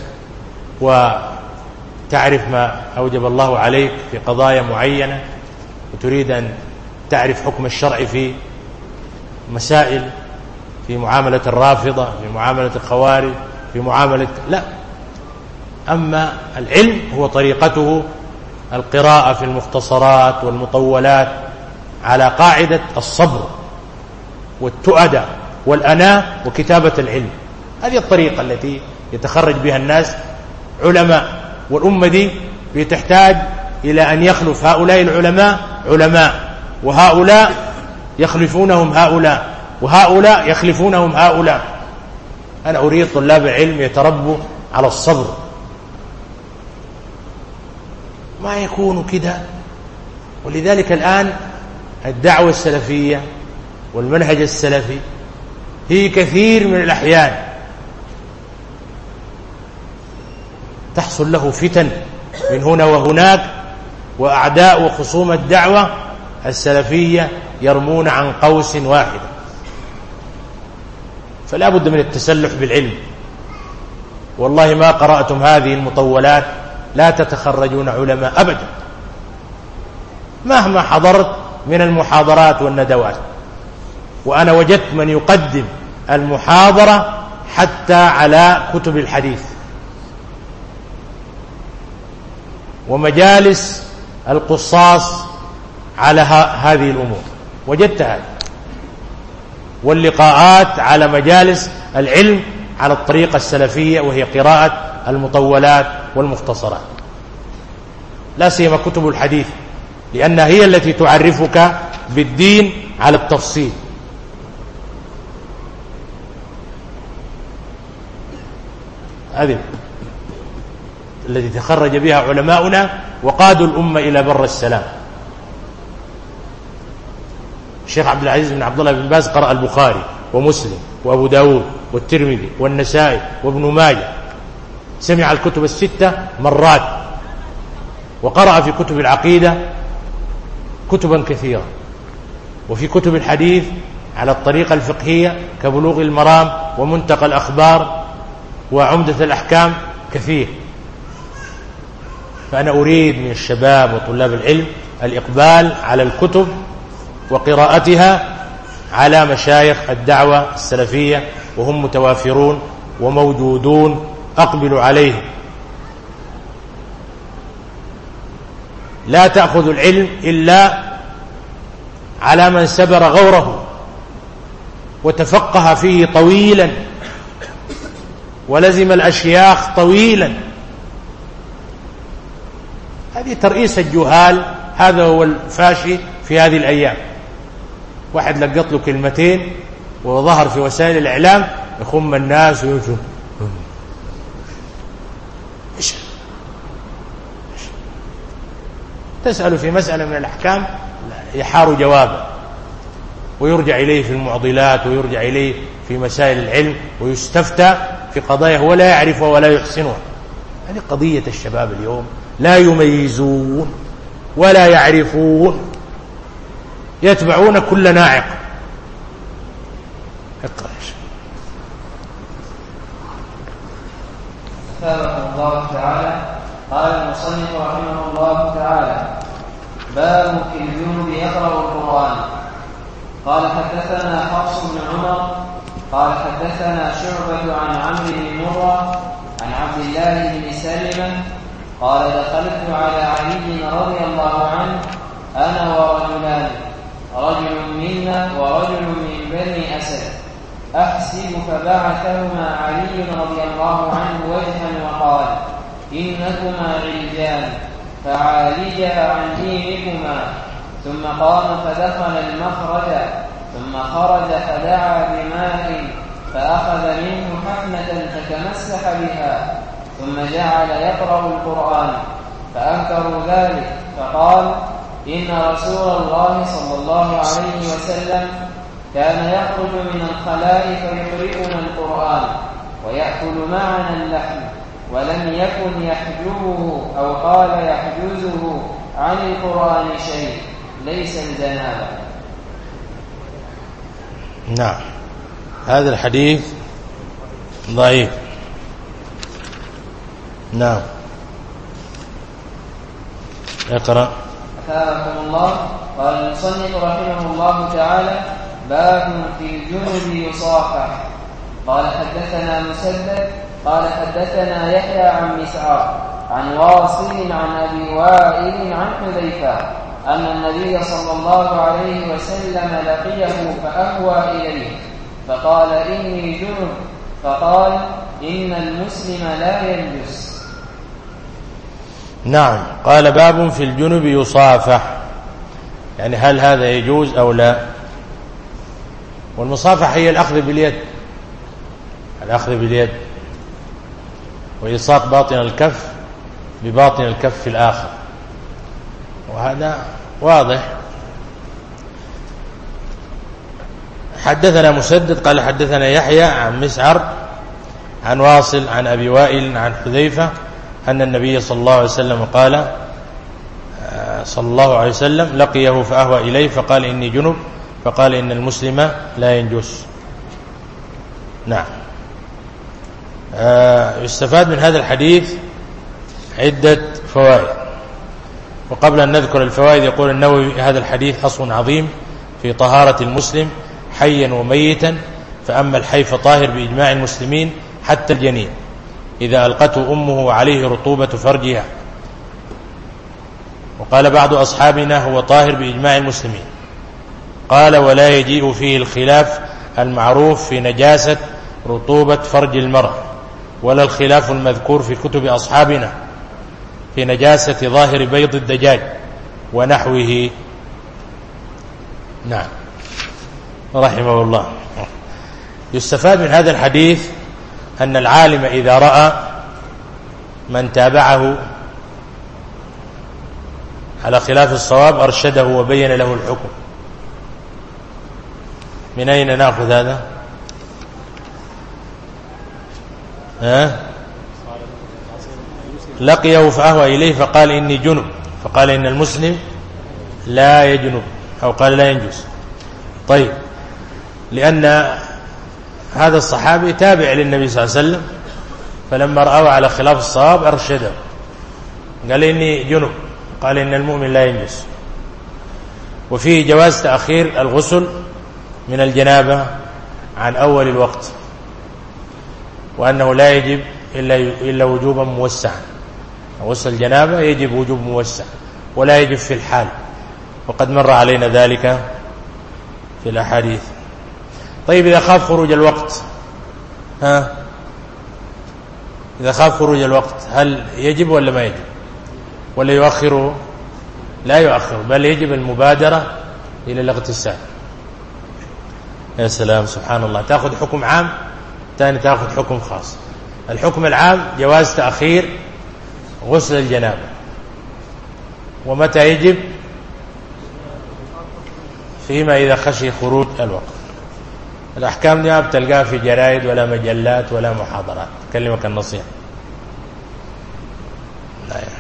وتعرف ما أوجب الله عليك في قضايا معينة وتريد أن تعرف حكم الشرع في مسائل في معاملة الرافضة في معاملة الخوارج في معاملة لا. أما العلم هو طريقته القراءة في المختصرات والمطولات على قاعدة الصبر والتؤدة والأناة وكتابة العلم. هذه الطريقة التي يتخرج بها الناس علماء. والأمة دي بتحتاج إلى أن يخلف هؤلاء العلماء علماء وهؤلاء يخلفونهم هؤلاء وهؤلاء يخلفونهم هؤلاء. أنا أريد طلاب العلم يتربوا على الصبر ما يكون كده. ولذلك الآن الدعوة السلفية والمنهج السلفي هي كثير من الأحيان تحصل له فتن من هنا وهناك، وأعداء وخصوم الدعوة السلفية يرمون عن قوس واحد. فلا بد من التسلح بالعلم. والله ما قرأتم هذه المطولات لا تتخرجون علماء أبدا، مهما حضرت من المحاضرات والندوات. وأنا وجدت من يقدم المحاضرة حتى على كتب الحديث ومجالس القصاص على هذه الأمور، وجدت هذا، واللقاءات على مجالس العلم على الطريقة السلفية، وهي قراءة المطولات والمختصرات، لا سيما كتب الحديث، لأنها هي التي تعرفك بالدين على التفصيل. هذه التي تخرج بها علماؤنا وقادوا الأمة إلى بر السلام. الشيخ عبد العزيز بن عبد الله بن باز قرأ البخاري ومسلم وأبو داود والترمذي والنسائي وابن ماجه، سمع الكتب الستة مرات، وقرأ في كتب العقيدة كتبا كثيرة، وفي كتب الحديث على الطريقة الفقهية كبلوغ المرام ومنتقى الأخبار وعمدة الأحكام كثير. فأنا أريد من الشباب وطلاب العلم الإقبال على الكتب وقراءتها على مشايخ الدعوة السلفية، وهم متوافرون وموجودون، أقبلوا عليهم. لا تأخذ العلم إلا على من سبر غوره وتفقه فيه طويلا ولزم الأشياخ طويلا. هذه ترئيس الجهال، هذا هو الفاشي في هذه الأيام. واحد لقط له كلمتين وظهر في وسائل الإعلام يخم الناس ويجون إيش تسأل في مسألة من الأحكام يحار جوابا، ويرجع إليه في المعضلات، ويرجع إليه في مسائل العلم، ويستفتى في قضايا هو لا يعرفها ولا يحسنها. هذه قضية الشباب اليوم، لا يميزون ولا يعرفون، يتبعون كل ناعق. اقرأ. أثابكم الله تعالى. قال المصنف رحمه الله تعالى: باب في الجنوب يقرأ القرآن. قال حدثنا حفص بن عمر قال حدثنا شعبة عن عمرو بن مرة عن عبد الله بن سلمة قال دخلت على علي رضي الله عنه أنا ورجلان، رجل منا ورجل من بني أسد، أحسب، فبعثهما علي رضي الله عنه وجها وقال: إنكما علجان فعالجا عن دينكما. ثم قام فدخل المخرج، ثم خرج فدعا بماء فأخذ منه حفنة فتمسح بها، ثم جعل يقرأ القرآن، فأنكروا ذلك، فقال: إن رسول الله صلى الله عليه وسلم كان يخرج من الخلاء فيقرئنا القرآن ويأكل معنا اللحم، ولم يكن يحجبه أو قال يحجزه عن القرآن شيء، ليس الجنابة. نعم، هذا الحديث ضعيف. نعم، اقرأ. أثابكم الله. قال المصنف رحمه الله تعالى: باب في الجنب يصافح. قال حدثنا مسدد قال حدثنا يحيى عن مسعر عن واصل عن أبي وائل عن حذيفة أن النبي صلى الله عليه وسلم لقيه فأهوى إليه فقال: إني جنب، فقال: إن المسلم لا ينجس. نعم. قال: باب في الجنب يصافح، يعني هل هذا يجوز أو لا؟ والمصافحة هي الأخذ باليد، الأخذ باليد وإلصاق باطن الكف بباطن الكف الآخر، وهذا واضح. حدثنا مسدد قال حدثنا يحيى عن مسعر عن واصل عن أبي وائل عن حذيفة أن النبي صلى الله عليه وسلم قال صلى الله عليه وسلم لقيه فأهوى إليه فقال إني جنب فقال إن المسلم لا ينجس. نعم. يستفاد من هذا الحديث عدة فوائد، وقبل أن نذكر الفوائد يقول النووي هذا الحديث أصل عظيم في طهارة المسلم حيا وميتا، فأما الحي فطاهر بإجماع المسلمين حتى الجنين إذا ألقته أمه وعليه رطوبة فرجها. وقال بعض أصحابنا هو طاهر بإجماع المسلمين. قال ولا يجيء فيه الخلاف المعروف في نجاسة رطوبة فرج المرأة، ولا الخلاف المذكور في كتب أصحابنا في نجاسة ظاهر بيض الدجاج ونحوه. نعم رحمه الله. يستفاد من هذا الحديث أن العالم إذا رأى من تابعه على خلاف الصواب أرشده وبين له الحكم. من أين نأخذ هذا؟ ها؟ لقيه فأهوى إليه فقال إني جنب فقال إن المسلم لا يجنب أو قال لا ينجس. طيب، لأن هذا الصحابي تابع للنبي صلى الله عليه وسلم، فلما رأوا على خلاف الصواب أرشده قال إني جنب قال إن المؤمن لا ينجس. وفيه جواز تأخير الغسل من الجنابة عن أول الوقت، وأنه لا يجب إلا إلا وجوبا موسعا. غسل الجنابة يجب وجوب موسع ولا يجب في الحال، وقد مر علينا ذلك في الأحاديث. طيب، إذا خاف خروج الوقت، ها إذا خاف خروج الوقت هل يجب ولا ما يجب ولا يؤخره؟ لا يؤخر، بل يجب المبادرة إلى الاغتسال. يا سلام، سبحان الله، تأخذ حكم عام ثاني تأخذ حكم خاص. الحكم العام جواز تأخير غسل الجنابة، ومتى يجب؟ فيما إذا خشي خروج الوقت. الأحكام دي ما بتلقاها في جرائد ولا مجلات ولا محاضرات، كلمك النصيحة. لا يعني.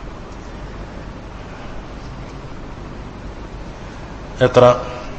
اقرأ.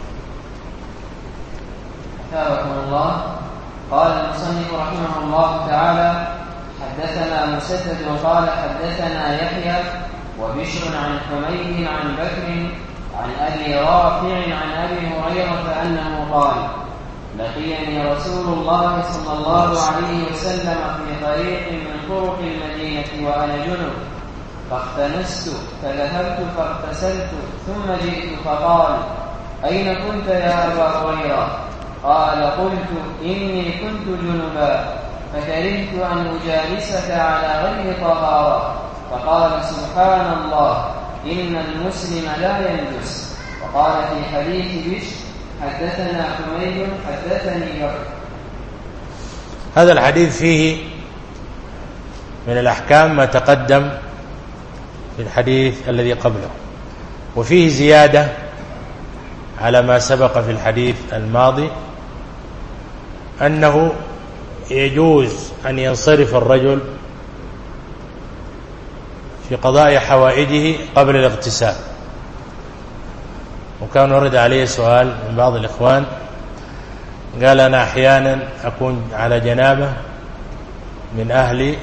حفظكم الله. قال المصنف رحمه الله تعالى: حدثنا مسدد قال حدثنا يحيى وبشر عن حميد عن بكر عن أبي رافع عن أبي هريرة أنه قال: لقيني رسول الله صلى الله عليه وسلم في طريق من طرق المدينة وأنا جنب، فاختنست فذهبت فاغتسلت ثم جئت فقال: أين كنت يا أبا هريرة؟ قال: قلت: إني كنت جنبا فكرهت أن أجالسك على غير طهارة. فقال: سبحان الله، إن المسلم لا ينجس. وقال في حديث بشر: حدثنا حميد حدثني بكر. هذا الحديث فيه من الأحكام ما تقدم في الحديث الذي قبله، وفيه زيادة على ما سبق في الحديث الماضي، أنه يجوز أن ينصرف الرجل في قضاء حوائجه قبل الاغتسال. وكان ورد عليه سؤال من بعض الإخوان، قال: أنا أحيانا أكون على جنابة من أهلي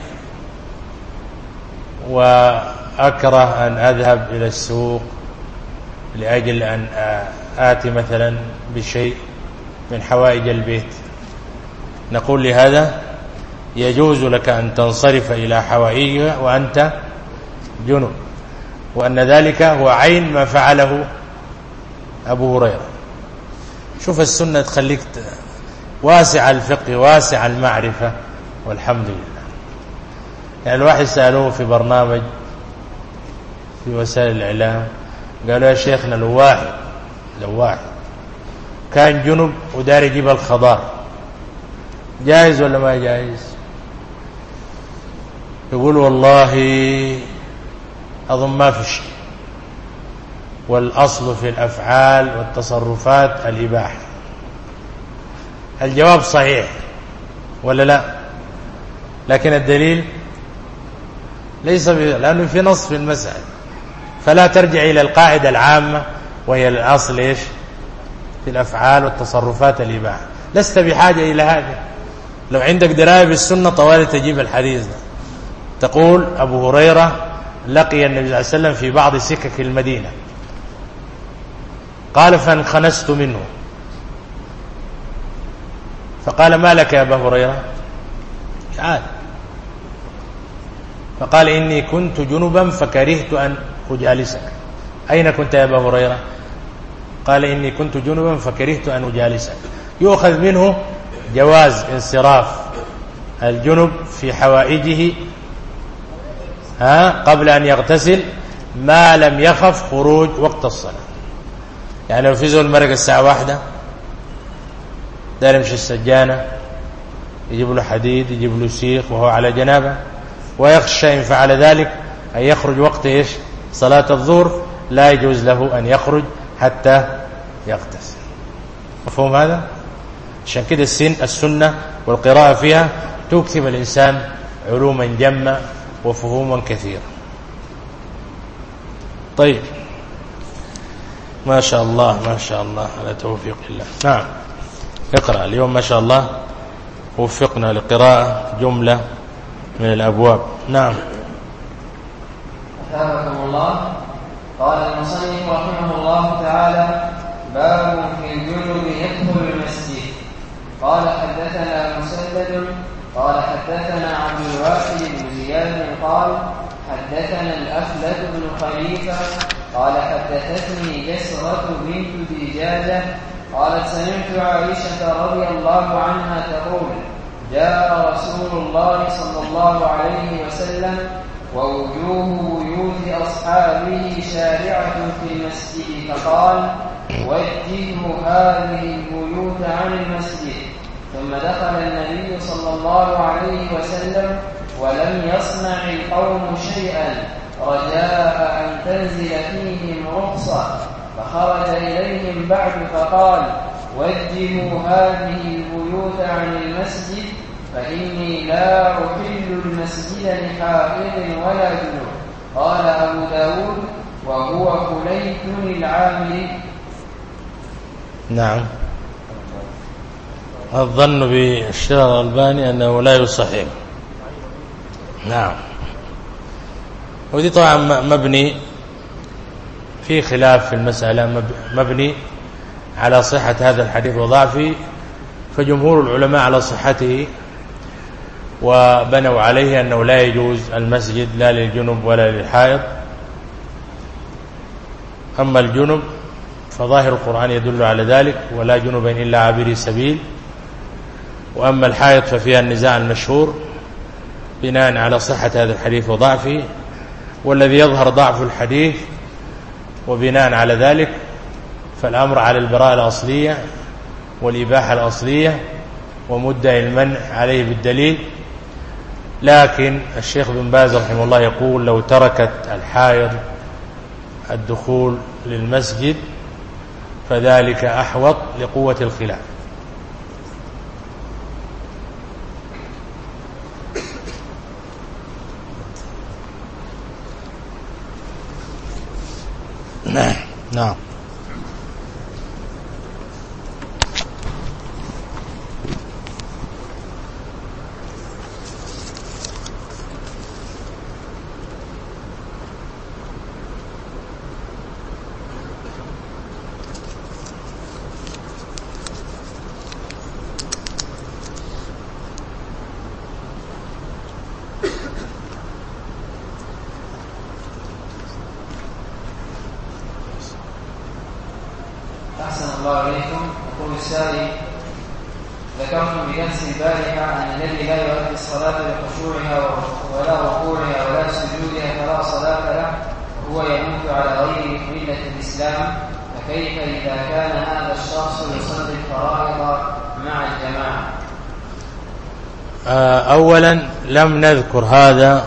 وأكره أن أذهب إلى السوق لأجل أن آتي مثلا بشيء من حوائج البيت. نقول لهذا: يجوز لك أن تنصرف إلى حوائجها وأنت جنب، وأن ذلك هو عين ما فعله أبو هريرة. شوف السنة تخليك واسع الفقه واسع المعرفة، والحمد لله. يعني الواحد سألوه في برنامج في وسائل الإعلام، قالوا: يا شيخنا لو واحد لو واحد كان جنب ودار يجيب الخضار، جائز ولا ما جائز؟ يقول: والله أظن ما في شيء، والأصل في الأفعال والتصرفات الإباحة. الجواب صحيح ولا لا؟ لكن الدليل ليس ب... لأنه في نص في المسألة، فلا ترجع إلى القاعدة العامة وهي الأصل إيش في الأفعال والتصرفات الإباحة. لست بحاجة إلى هذا. لو عندك دراية بالسنة طوال تجيب الحديث ده. تقول أبو هريرة لقي النبي صلى الله عليه وسلم في بعض سكك المدينة، قال فانخنست منه، فقال ما لك يا أبا هريرة؟ تعال. فقال إني كنت جنبا فكرهت أن أجالسك. أين كنت يا أبا هريرة؟ قال إني كنت جنبا فكرهت أن أجالسك. يؤخذ منه جواز انصراف الجنب في حوائجه ها قبل أن يغتسل ما لم يخف خروج وقت الصلاة. يعني لو في زول مرق الساعة واحدة دار يمشي السجانة، يجيب له حديد، يجيب له سيخ وهو على جنابه، ويخشى إن فعل ذلك أن يخرج وقت إيش صلاة الظهر، لا يجوز له أن يخرج حتى يغتسل. مفهوم هذا؟ عشان كده السن السنة والقراءة فيها تكتب الإنسان علوما جمة وفهوما كثيرة. طيب، ما شاء الله ما شاء الله على توفيق الله. نعم، اقرأ اليوم ما شاء الله وفقنا لقراءة جملة من الأبواب. نعم. أثابكم الله. قال المصنف رحمه الله تعالى: باب في الجنب يدخل المسجد. قال حدثنا مسدد قال حدثنا عبد الواحد بن زياد قال حدثنا الأخلد بن خليفة قال حدثتني جسرة بنت دجاجة قالت سمعت عائشة رضي الله عنها تقول: جاء رسول الله صلى الله عليه وسلم ووجوه بيوت أصحابه شارعة في المسجد، فقال: وجهوا هذه البيوت عن المسجد. ثم دخل النبي صلى الله عليه وسلم ولم يصنع القوم شيئا رجاء أن تنزل فيهم رخصة، فخرج إليهم بعد فقال: وجهوا هذه البيوت عن المسجد فإني لا أحل المسجد لحائض ولا جنوب. قال أبو داود: وهو كليت العامل. نعم. الظن بالشيخ الألباني أنه لا يصحح. نعم. ودي طبعا مبني في خلاف في المسألة، مبني على صحة هذا الحديث وضعفه، فجمهور العلماء على صحته وبنوا عليه أنه لا يجوز المسجد لا للجنب ولا للحائض. أما الجنب فظاهر القرآن يدل على ذلك: ولا جنبا إلا عابري سبيل. وأما الحائض ففيها النزاع المشهور بناء على صحة هذا الحديث وضعفه، والذي يظهر ضعف الحديث وبناء على ذلك فالأمر على البراءة الأصلية والإباحة الأصلية ومدعي المنع عليه بالدليل. لكن الشيخ بن باز رحمه الله يقول: لو تركت الحائض الدخول للمسجد فذلك أحوط لقوة الخلاف. نعم نعم. أحسن الله عليكم. يقول السائل: ذكرتم بدرس البارحة أن الذي لا يؤدي الصلاة لخشوعها ولا ركوعها ولا سجودها فلا صلاة له وهو يموت على غير ملة الإسلام، فكيف إذا كان هذا الشخص يصلي الفرائض مع الجماعة؟ أولا لم نذكر هذا،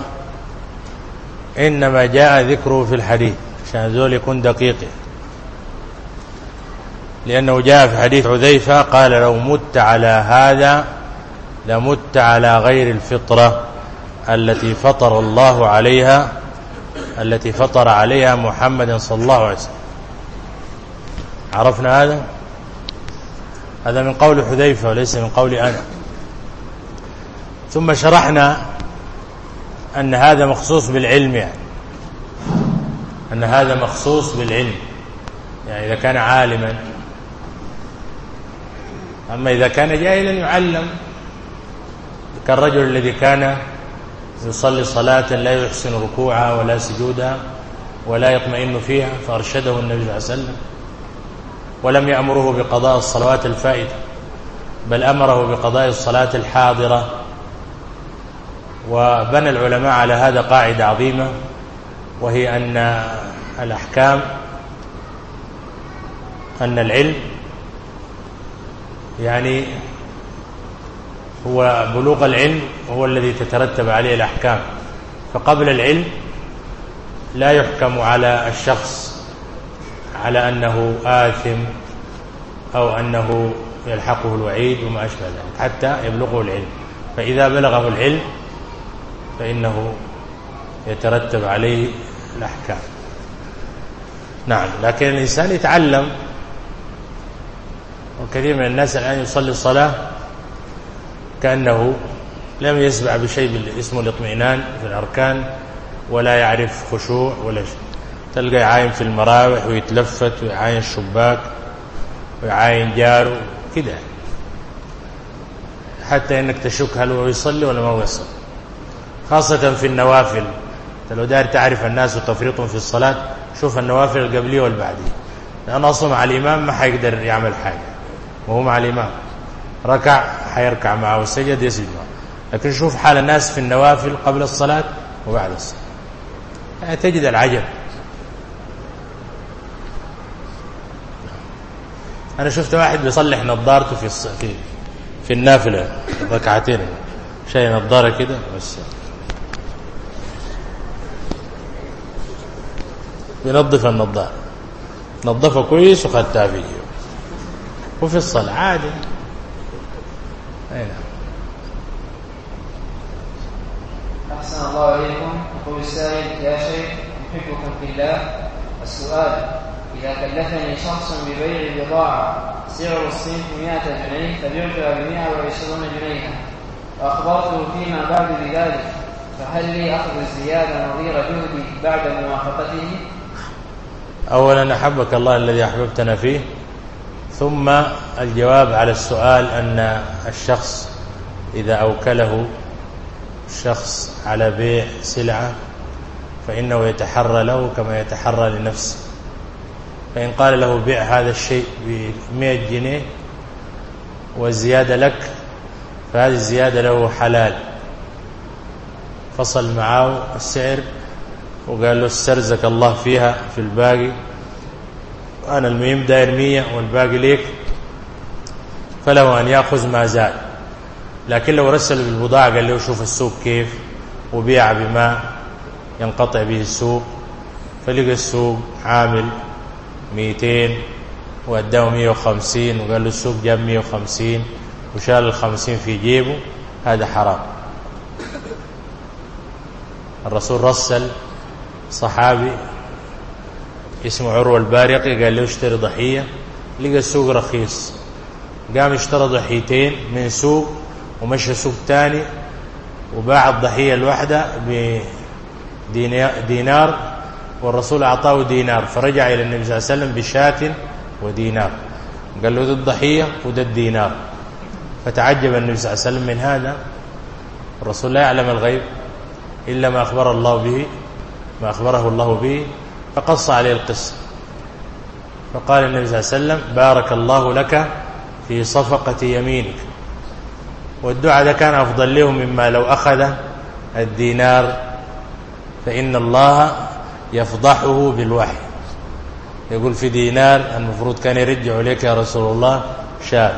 إنما جاء ذكره في الحديث عشان ذول يكون دقيق. لأنه جاء في حديث حذيفة قال لو مت على هذا لمت على غير الفطرة التي فطر الله عليها التي فطر عليها محمد صلى الله عليه وسلم. عرفنا هذا؟ هذا من قول حذيفة وليس من قول أنا. ثم شرحنا أن هذا مخصوص بالعلم، يعني أن هذا مخصوص بالعلم، يعني إذا كان عالما. أما إذا كان جاهلا يعلم، كالرجل الذي كان يصلي صلاة لا يحسن ركوعها ولا سجودها ولا يطمئن فيها فأرشده النبي صلى الله عليه وسلم، ولم يأمره بقضاء الصلوات الفائتة، بل أمره بقضاء الصلاة الحاضرة. وبنى العلماء على هذا قاعدة عظيمة، وهي أن الأحكام أن العلم يعني هو بلوغ العلم هو الذي تترتب عليه الأحكام. فقبل العلم لا يحكم على الشخص على أنه آثم أو أنه يلحقه الوعيد وما أشبه ذلك حتى يبلغه العلم. فإذا بلغه العلم فإنه يترتب عليه الأحكام. نعم، لكن الإنسان يتعلم، وكثير من الناس الآن يصلي الصلاة كأنه لم يسبع بشيء اسمه الاطمئنان في الأركان، ولا يعرف خشوع ولا شيء. تلقى يعاين في المراوح ويتلفت ويعاين الشباك ويعاين جاره كده، حتى إنك تشك هل هو يصلي ولا ما هو يصلي. خاصة في النوافل، لو دار تعرف الناس تفريطهم في الصلاة شوف النوافل القبلية والبعدية، لأن أصلا مع الإمام ما حيقدر يعمل حاجة، وهو مع الإمام ركع حيركع معه وسجد يسجد معه. لكن شوف حال الناس في النوافل قبل الصلاة وبعد الصلاة، يعني تجد العجب. أنا شفت واحد بيصلح نظارته في في في النافلة ركعتين، شيء نظارة كده بس بينظف النظارة، نظفه كويس وخدتها فيه وفي الصلاة عادي. أين أحسن الله إليكم. يقول السائل: يا شيخ أحبكم في الله، السؤال: إذا كلفني شخص ببيع بضاعة سعر الصنف مئة جنيه فبعتها بمئة وعشرون جنيها، وأخبرته فيما بعد بذلك، فهل لي أخذ الزيادة نظير جهدي بعد موافقته؟ أولا أحبك الله الذي أحببتنا فيه، ثم الجواب على السؤال أن الشخص إذا أوكله الشخص على بيع سلعة فإنه يتحرى له كما يتحرى لنفسه. فإن قال له بيع هذا الشيء بمئة جنيه والزيادة لك، فهذه الزيادة له حلال. فصل معه السعر وقال له استرزق الله فيها في الباقي، أنا المهم داير مية والباقي ليك، فله أن يأخذ ما زاد. لكن لو رسل بالبضاعة قال له شوف السوق كيف وبيع بما ينقطع به السوق، فلقى السوق عامل مئتين وأداه مئة وخمسين وقال له السوق جاب مئة وخمسين وشال الخمسين في جيبه، هذا حرام. الرسول رسل صحابي اسمه عروة البارقي قال له اشتري ضحية، لقى السوق رخيص، قام اشترى ضحيتين من سوق ومشى سوق تاني وباع الضحية الواحدة بدينار، والرسول أعطاه دينار، فرجع إلى النبي صلى الله عليه وسلم بشاة ودينار، قال له ده الضحية وده الدينار. فتعجب النبي صلى الله عليه وسلم من هذا. الرسول لا يعلم الغيب إلا ما أخبر الله به ما أخبره الله به، فقص عليه القصة. فقال النبي صلى الله عليه وسلم بارك الله لك في صفقة يمينك. والدعاء ده كان أفضل له مما لو أخذ الدينار، فإن الله يفضحه بالوحي. يقول في دينار المفروض كان يرجع لك يا رسول الله شاب،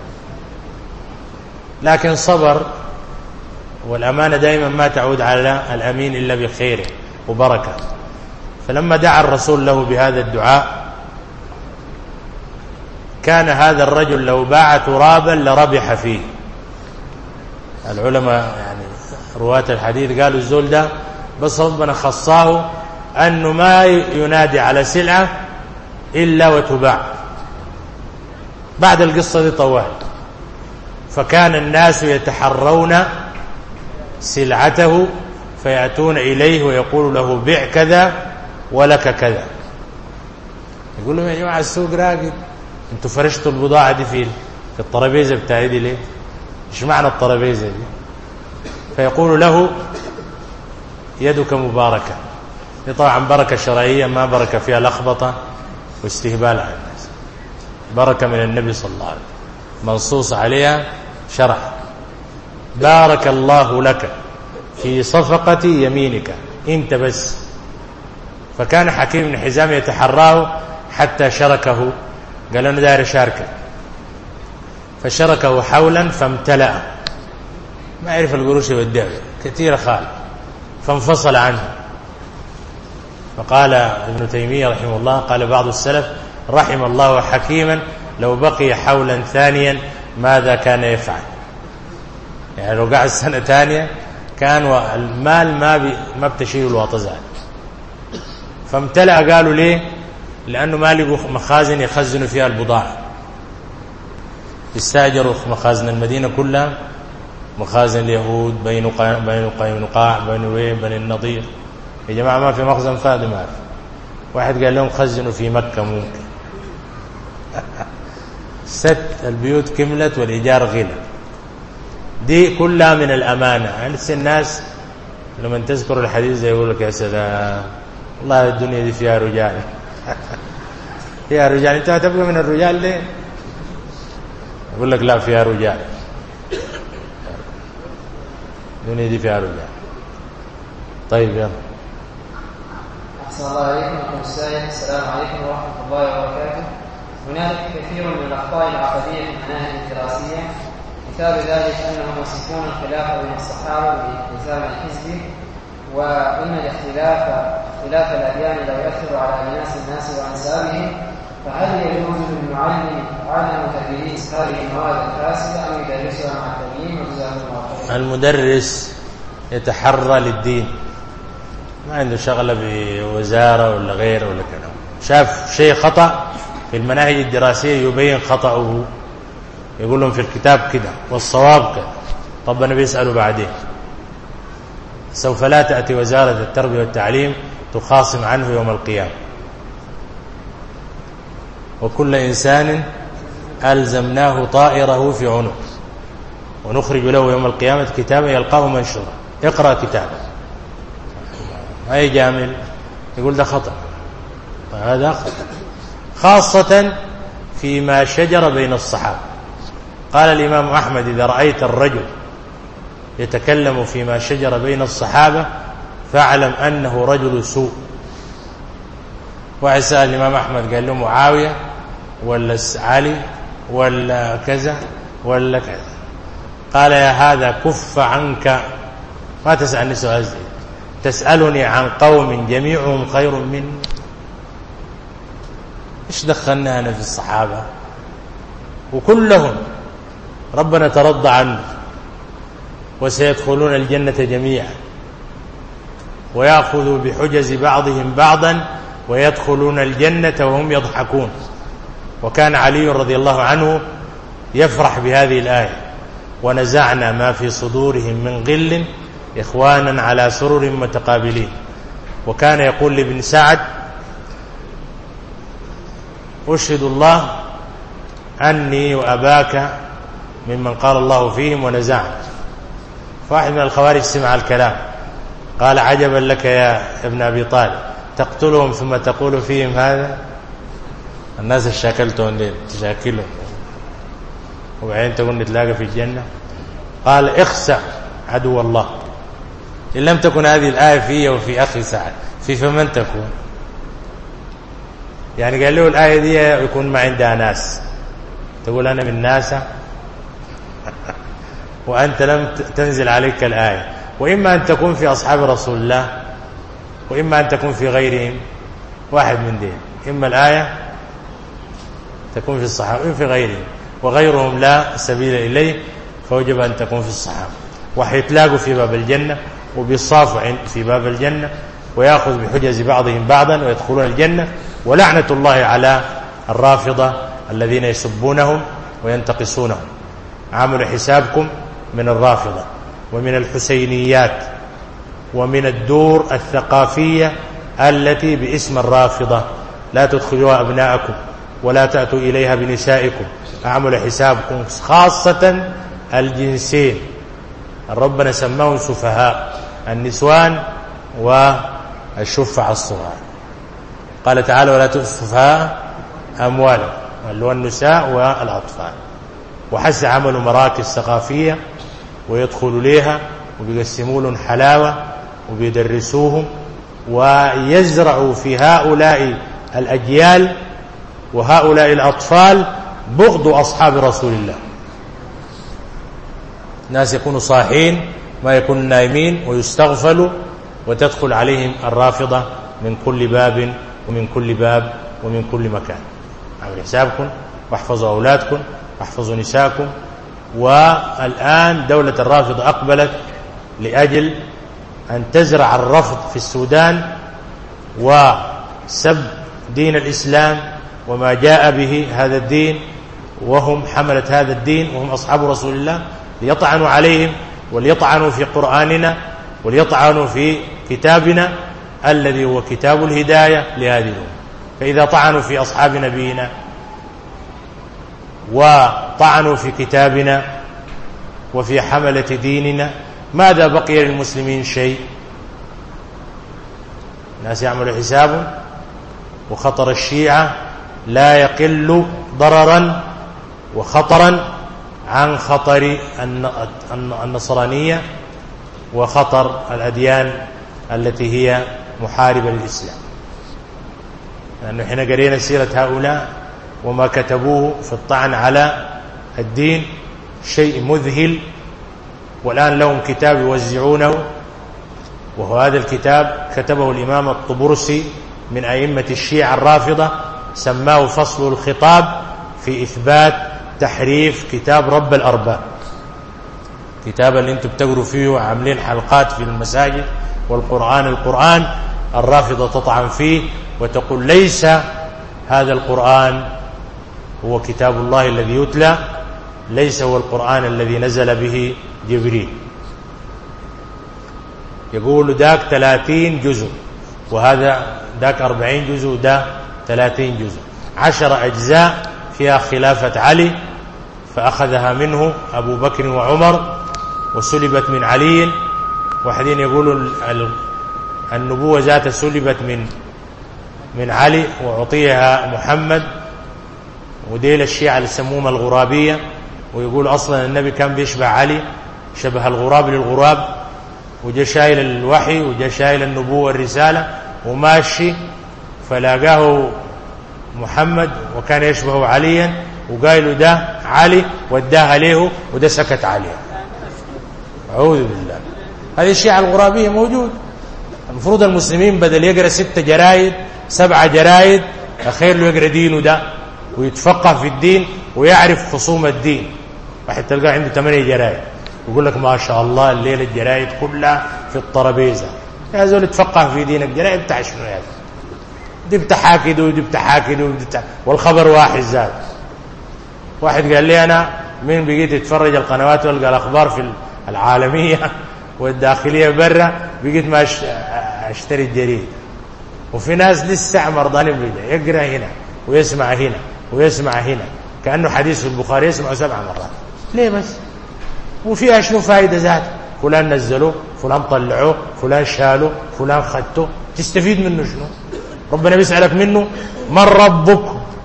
لكن صبر. والأمانة دائما ما تعود على الأمين إلا بخير وبركة. فلما دعا الرسول له بهذا الدعاء كان هذا الرجل لو باع ترابا لربح فيه. العلماء يعني رواة الحديث قالوا الزول ده بس ربنا خصاه أنه ما ينادي على سلعة إلا وتباع. بعد القصة دي طوال، فكان الناس يتحرون سلعته فيأتون إليه ويقول له بيع كذا ولك كذا. يقول لهم يا جماعة السوق راقد، انتوا فرشتوا البضاعة دي في في الطرابيزة بتاعي دي ليه؟ ايش معنى الطرابيزة دي؟ فيقول له يدك مباركة. دي طبعا بركة شرعية، ما بركة فيها لخبطة واستهبال على الناس، بركة من النبي صلى الله عليه وسلم منصوص عليها شرع. بارك الله لك في صفقة يمينك انت بس. فكان حكيم بن حزام يتحراه حتى شركه، قال له انا داير اشاركك، فشركه حولا فامتلأ، ما يعرف القروش يوديه كثير خال، فانفصل عنه. فقال ابن تيمية رحمه الله، قال بعض السلف رحم الله حكيما لو بقي حولا ثانيا ماذا كان يفعل؟ يعني لو قعد سنة ثانية كان المال ما بي ما بتشيل الوطزات. فامتلأ. قالوا ليه؟ لأنه ما لقوا مخازن يخزنوا فيها البضاعة، استاجروا مخازن المدينة كلها، مخازن اليهود، بين قينقاع، بين وين، بين النضير. يا جماعة ما في مخزن فاضي، ما في. واحد قال لهم خزنوا في مكة ممكن. ست البيوت كملت والإيجار غلى. دي كلها من الأمانة. يعني الناس لما تذكر الحديث يقول لك يا سلام والله الدنيا دي فيها رجال. فيها رجال، انت هتبقى من الرجال ليه؟ يقول لك لا فيها رجال، الدنيا دي فيها رجال. طيب يلا. أحسن الله عليكم. أخوة السائل، السلام عليكم ورحمة الله وبركاته. هناك كثير من الأخطاء العقدية في المناهج الدراسية، مثال ذلك أنهم يصفون الخلاف بين الصحابة بالالتزام الحزبي، وأن الاختلاف اختلاف الأديان لا يؤثر على أجناس الناس وأنسابهم، فهل يجوز للمعلم عدم تدريس هذه المواد الفاسدة أم يدرسها مع التبيين؟ وجزاكم الله خيرا. المدرس يتحرى للدين، ما عنده شغلة بوزارة ولا غير ولا كلام. شاف شيء خطأ في المناهج الدراسية يبين خطأه، يقول لهم في الكتاب كده والصواب كده. طب أنا بيسألوا بعدين. سوف لا تأتي وزارة التربية والتعليم تخاصم عنه يوم القيامة. وكل إنسان ألزمناه طائره في عنق ونخرج له يوم القيامة كتابا يلقاه منشورا اقرأ كتابه. ما يجامل يقول ده خطأ، هذا خطأ، خاصة فيما شجر بين الصحابة. قال الإمام أحمد إذا رأيت الرجل يتكلم فيما شجر بين الصحابة فاعلم أنه رجل سوء. واحد سأل الإمام أحمد قال له معاوية ولا علي ولا كذا ولا كذا، قال يا هذا كف عنك، ما تسألني سؤال زي تسألني عن قوم جميعهم خير مني. إيش دخلنا أنا في الصحابة؟ وكلهم ربنا ترضى عنه وسيدخلون الجنة جميعا، ويأخذوا بحجز بعضهم بعضا ويدخلون الجنة وهم يضحكون. وكان علي رضي الله عنه يفرح بهذه الآية ونزعنا ما في صدورهم من غل إخوانا على سرر متقابلين. وكان يقول لابن سعد أشهد الله أني وأباك ممن قال الله فيهم ونزعنا. واحد من الخوارج سمع الكلام قال عجبا لك يا ابن أبي طالب تقتلهم ثم تقول فيهم هذا. الناس الشاكلتهم ليه تشاكلهم وبعدين تقول نتلاقى في الجنة. قال اخسع عدو الله إن لم تكن هذه الآية في وفي أخي سعد في فمن تكون. يعني قال له الآية دي يكون ما عندها ناس، تقول أنا من ناس وأنت لم تنزل عليك الآية. وإما أن تكون في أصحاب رسول الله وإما أن تكون في غيرهم، واحد من دين. إما الآية تكون في الصحابة في غيرهم، وغيرهم لا سبيل إليه، فوجب أن تكون في الصحابة. وحيتلاقوا في باب الجنة وبيصافوا في باب الجنة ويأخذ بحجز بعضهم بعضا ويدخلون الجنة. ولعنة الله على الرافضة الذين يسبونهم وينتقصونهم. عاملوا حسابكم من الرافضة ومن الحسينيات ومن الدور الثقافية التي باسم الرافضة، لا تدخلوا أبناءكم ولا تأتوا إليها بنسائكم. أعملوا حسابكم، خاصة الجنسين ربنا سماهم سفهاء، النسوان والشفع الصغار. قال تعالى ولا تؤتوا السفهاء أموالهم، اللي هو النساء والأطفال. وحس عملوا مراكز ثقافية ويدخلوا ليها وبيقسموا لهم حلاوة وبيدرسوهم ويزرعوا في هؤلاء الأجيال وهؤلاء الأطفال بغض أصحاب رسول الله. ناس يكونوا صاحين ما يكونوا نايمين ويستغفلوا، وتدخل عليهم الرافضة من كل باب ومن كل باب ومن كل مكان. عملوا حسابكم واحفظوا أولادكم واحفظوا نساءكم. والآن دولة الرافضة أقبلت لأجل أن تزرع الرفض في السودان وسب دين الإسلام وما جاء به هذا الدين، وهم حملة هذا الدين وهم أصحاب رسول الله، ليطعنوا عليهم وليطعنوا في قرآننا وليطعنوا في كتابنا الذي هو كتاب الهداية لهذه الأمة. فإذا طعنوا في أصحاب نبينا وطعنوا في كتابنا وفي حملة ديننا، ماذا بقي للمسلمين؟ شيء. الناس يعملوا حساب. وخطر الشيعة لا يقل ضررا وخطرا عن خطر النصرانية وخطر الأديان التي هي محاربة للإسلام. لأنه حين قرينا سيرة هؤلاء وما كتبوه في الطعن على الدين شيء مذهل. والآن لهم كتاب يوزعونه، وهو هذا الكتاب كتبه الإمام الطبرسي من أئمة الشيعة الرافضة، سماه فصل الخطاب في إثبات تحريف كتاب رب الأرباب. كتاب اللي انتم بتقروا فيه وعاملين حلقات في المساجد والقرآن القرآن الرافضة تطعن فيه وتقول ليس هذا القرآن هو كتاب الله الذي يتلى، ليس هو القرآن الذي نزل به جبريل. يقول ذاك ثلاثين جزء وهذا ذاك أربعين جزء وده ثلاثين جزء، عشر أجزاء فيها خلافة علي فأخذها منه أبو بكر وعمر وسلبت من علي. واحدين يقولوا النبوة ذات سلبت من من علي وعطيها محمد. وديل الشيعة اللي يسموهم الغرابية، ويقول أصلا النبي كان بيشبه علي شبه الغراب للغراب، وجا شايل الوحي وجا شايل النبوة والرسالة وماشي، فلاقاه محمد وكان يشبه عليا وقايلوا ده علي واداها له وده سكت عليه. أعوذ بالله. هذه الشيعة الغرابية موجود. المفروض المسلمين بدل يقرأ ستة جرايد سبعة جرايد أخير له يقرأ دينه ده ويتفقه في الدين ويعرف خصوم الدين. واحد تلقاه عنده ثمانية جرايد ويقول لك ما شاء الله الليلة الجرايد كلها في الطرابيزة. يا زول اتفقه في دينك، جرايد بتاع شنو يا دي بتحاكد ودي بتحاكد ودي بتاع والخبر واحد زاد. واحد قال لي أنا من بقيت اتفرج القنوات والقى الأخبار في العالمية والداخلية برا بقيت ما اشتري الجريد. وفي ناس لسه مرضانين بيجي يقرأ هنا ويسمع هنا ويسمع هنا كأنه حديث في البخاري يسمعه سبع مرات. ليه بس؟ وفيها شنو فائدة ذات؟ فلان نزلوه، فلان طلعوه، فلان شالوه، فلان خدته، تستفيد منه شنو؟ ربنا بيسألك منه من ربك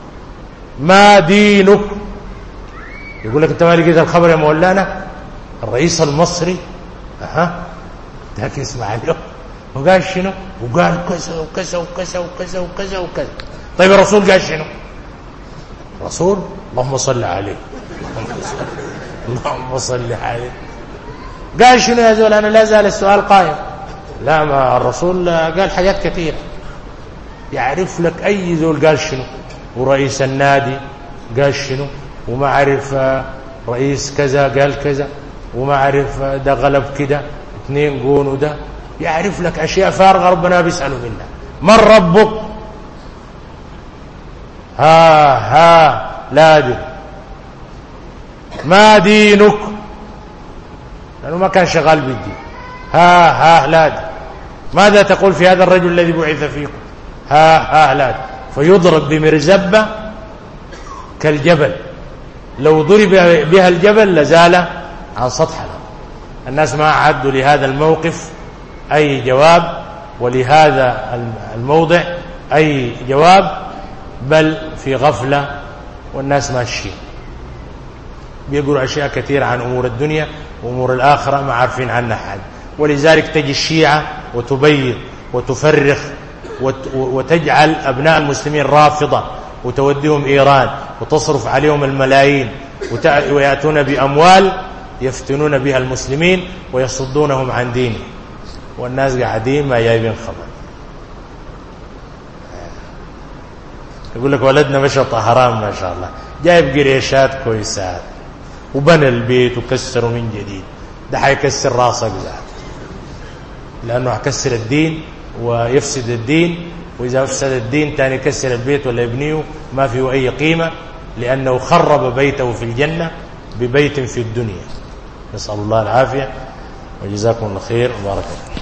ما دينك. يقول لك انت ما لقيت الخبر يا مولانا؟ الرئيس المصري اها ذاك يسمع له وقال شنو؟ وقال كذا وكذا وكذا وكذا وكذا وكذا. طيب الرسول قال شنو؟ الرسول اللهم صل عليه اللهم صل عليه قال شنو يا زول؟ انا لا زال السؤال قائم. لا، ما الرسول قال حاجات كثيره، يعرف لك اي زول قال شنو، ورئيس النادي قال شنو، وما عرف رئيس كذا قال كذا، وما عرف ده غلب كده اثنين قونوا ده، يعرف لك أشياء فارغة ربنا بيسأله منها. من ربك؟ ها ها لا أدري. ما دينك؟ لأنه ما كان شغال بالدين. ها ها لا أدري. ماذا تقول في هذا الرجل الذي بعث فيكم؟ ها ها لا أدري. فيضرب بمرزبة كالجبل، لو ضرب بها الجبل لزال عن سطح الأرض. الناس ما عدوا لهذا الموقف أي جواب، ولهذا الموضع أي جواب، بل في غفلة والناس ماشيين بيقولوا أشياء كثيرة عن أمور الدنيا وأمور الآخرة ما عارفين عنها حاجة. ولذلك تجي الشيعة وتبيض وتفرخ وتجعل أبناء المسلمين رافضة وتوديهم إيران وتصرف عليهم الملايين ويأتون بأموال يفتنون بها المسلمين ويصدونهم عن دينه، والناس قاعدين ما جايبين خبر. يقول لك ولدنا مشى طهران ما شاء الله، جايب قريشات كويسات وبنى البيت وكسره من جديد، ده حيكسر راسك ذات، لأنه حكسر الدين ويفسد الدين، وإذا أفسد الدين تاني يكسر البيت ولا يبنيه ما فيه أي قيمة، لأنه خرب بيته في الجنة ببيت في الدنيا. نسأل الله العافية وجزاكم الله خير وبارك الله.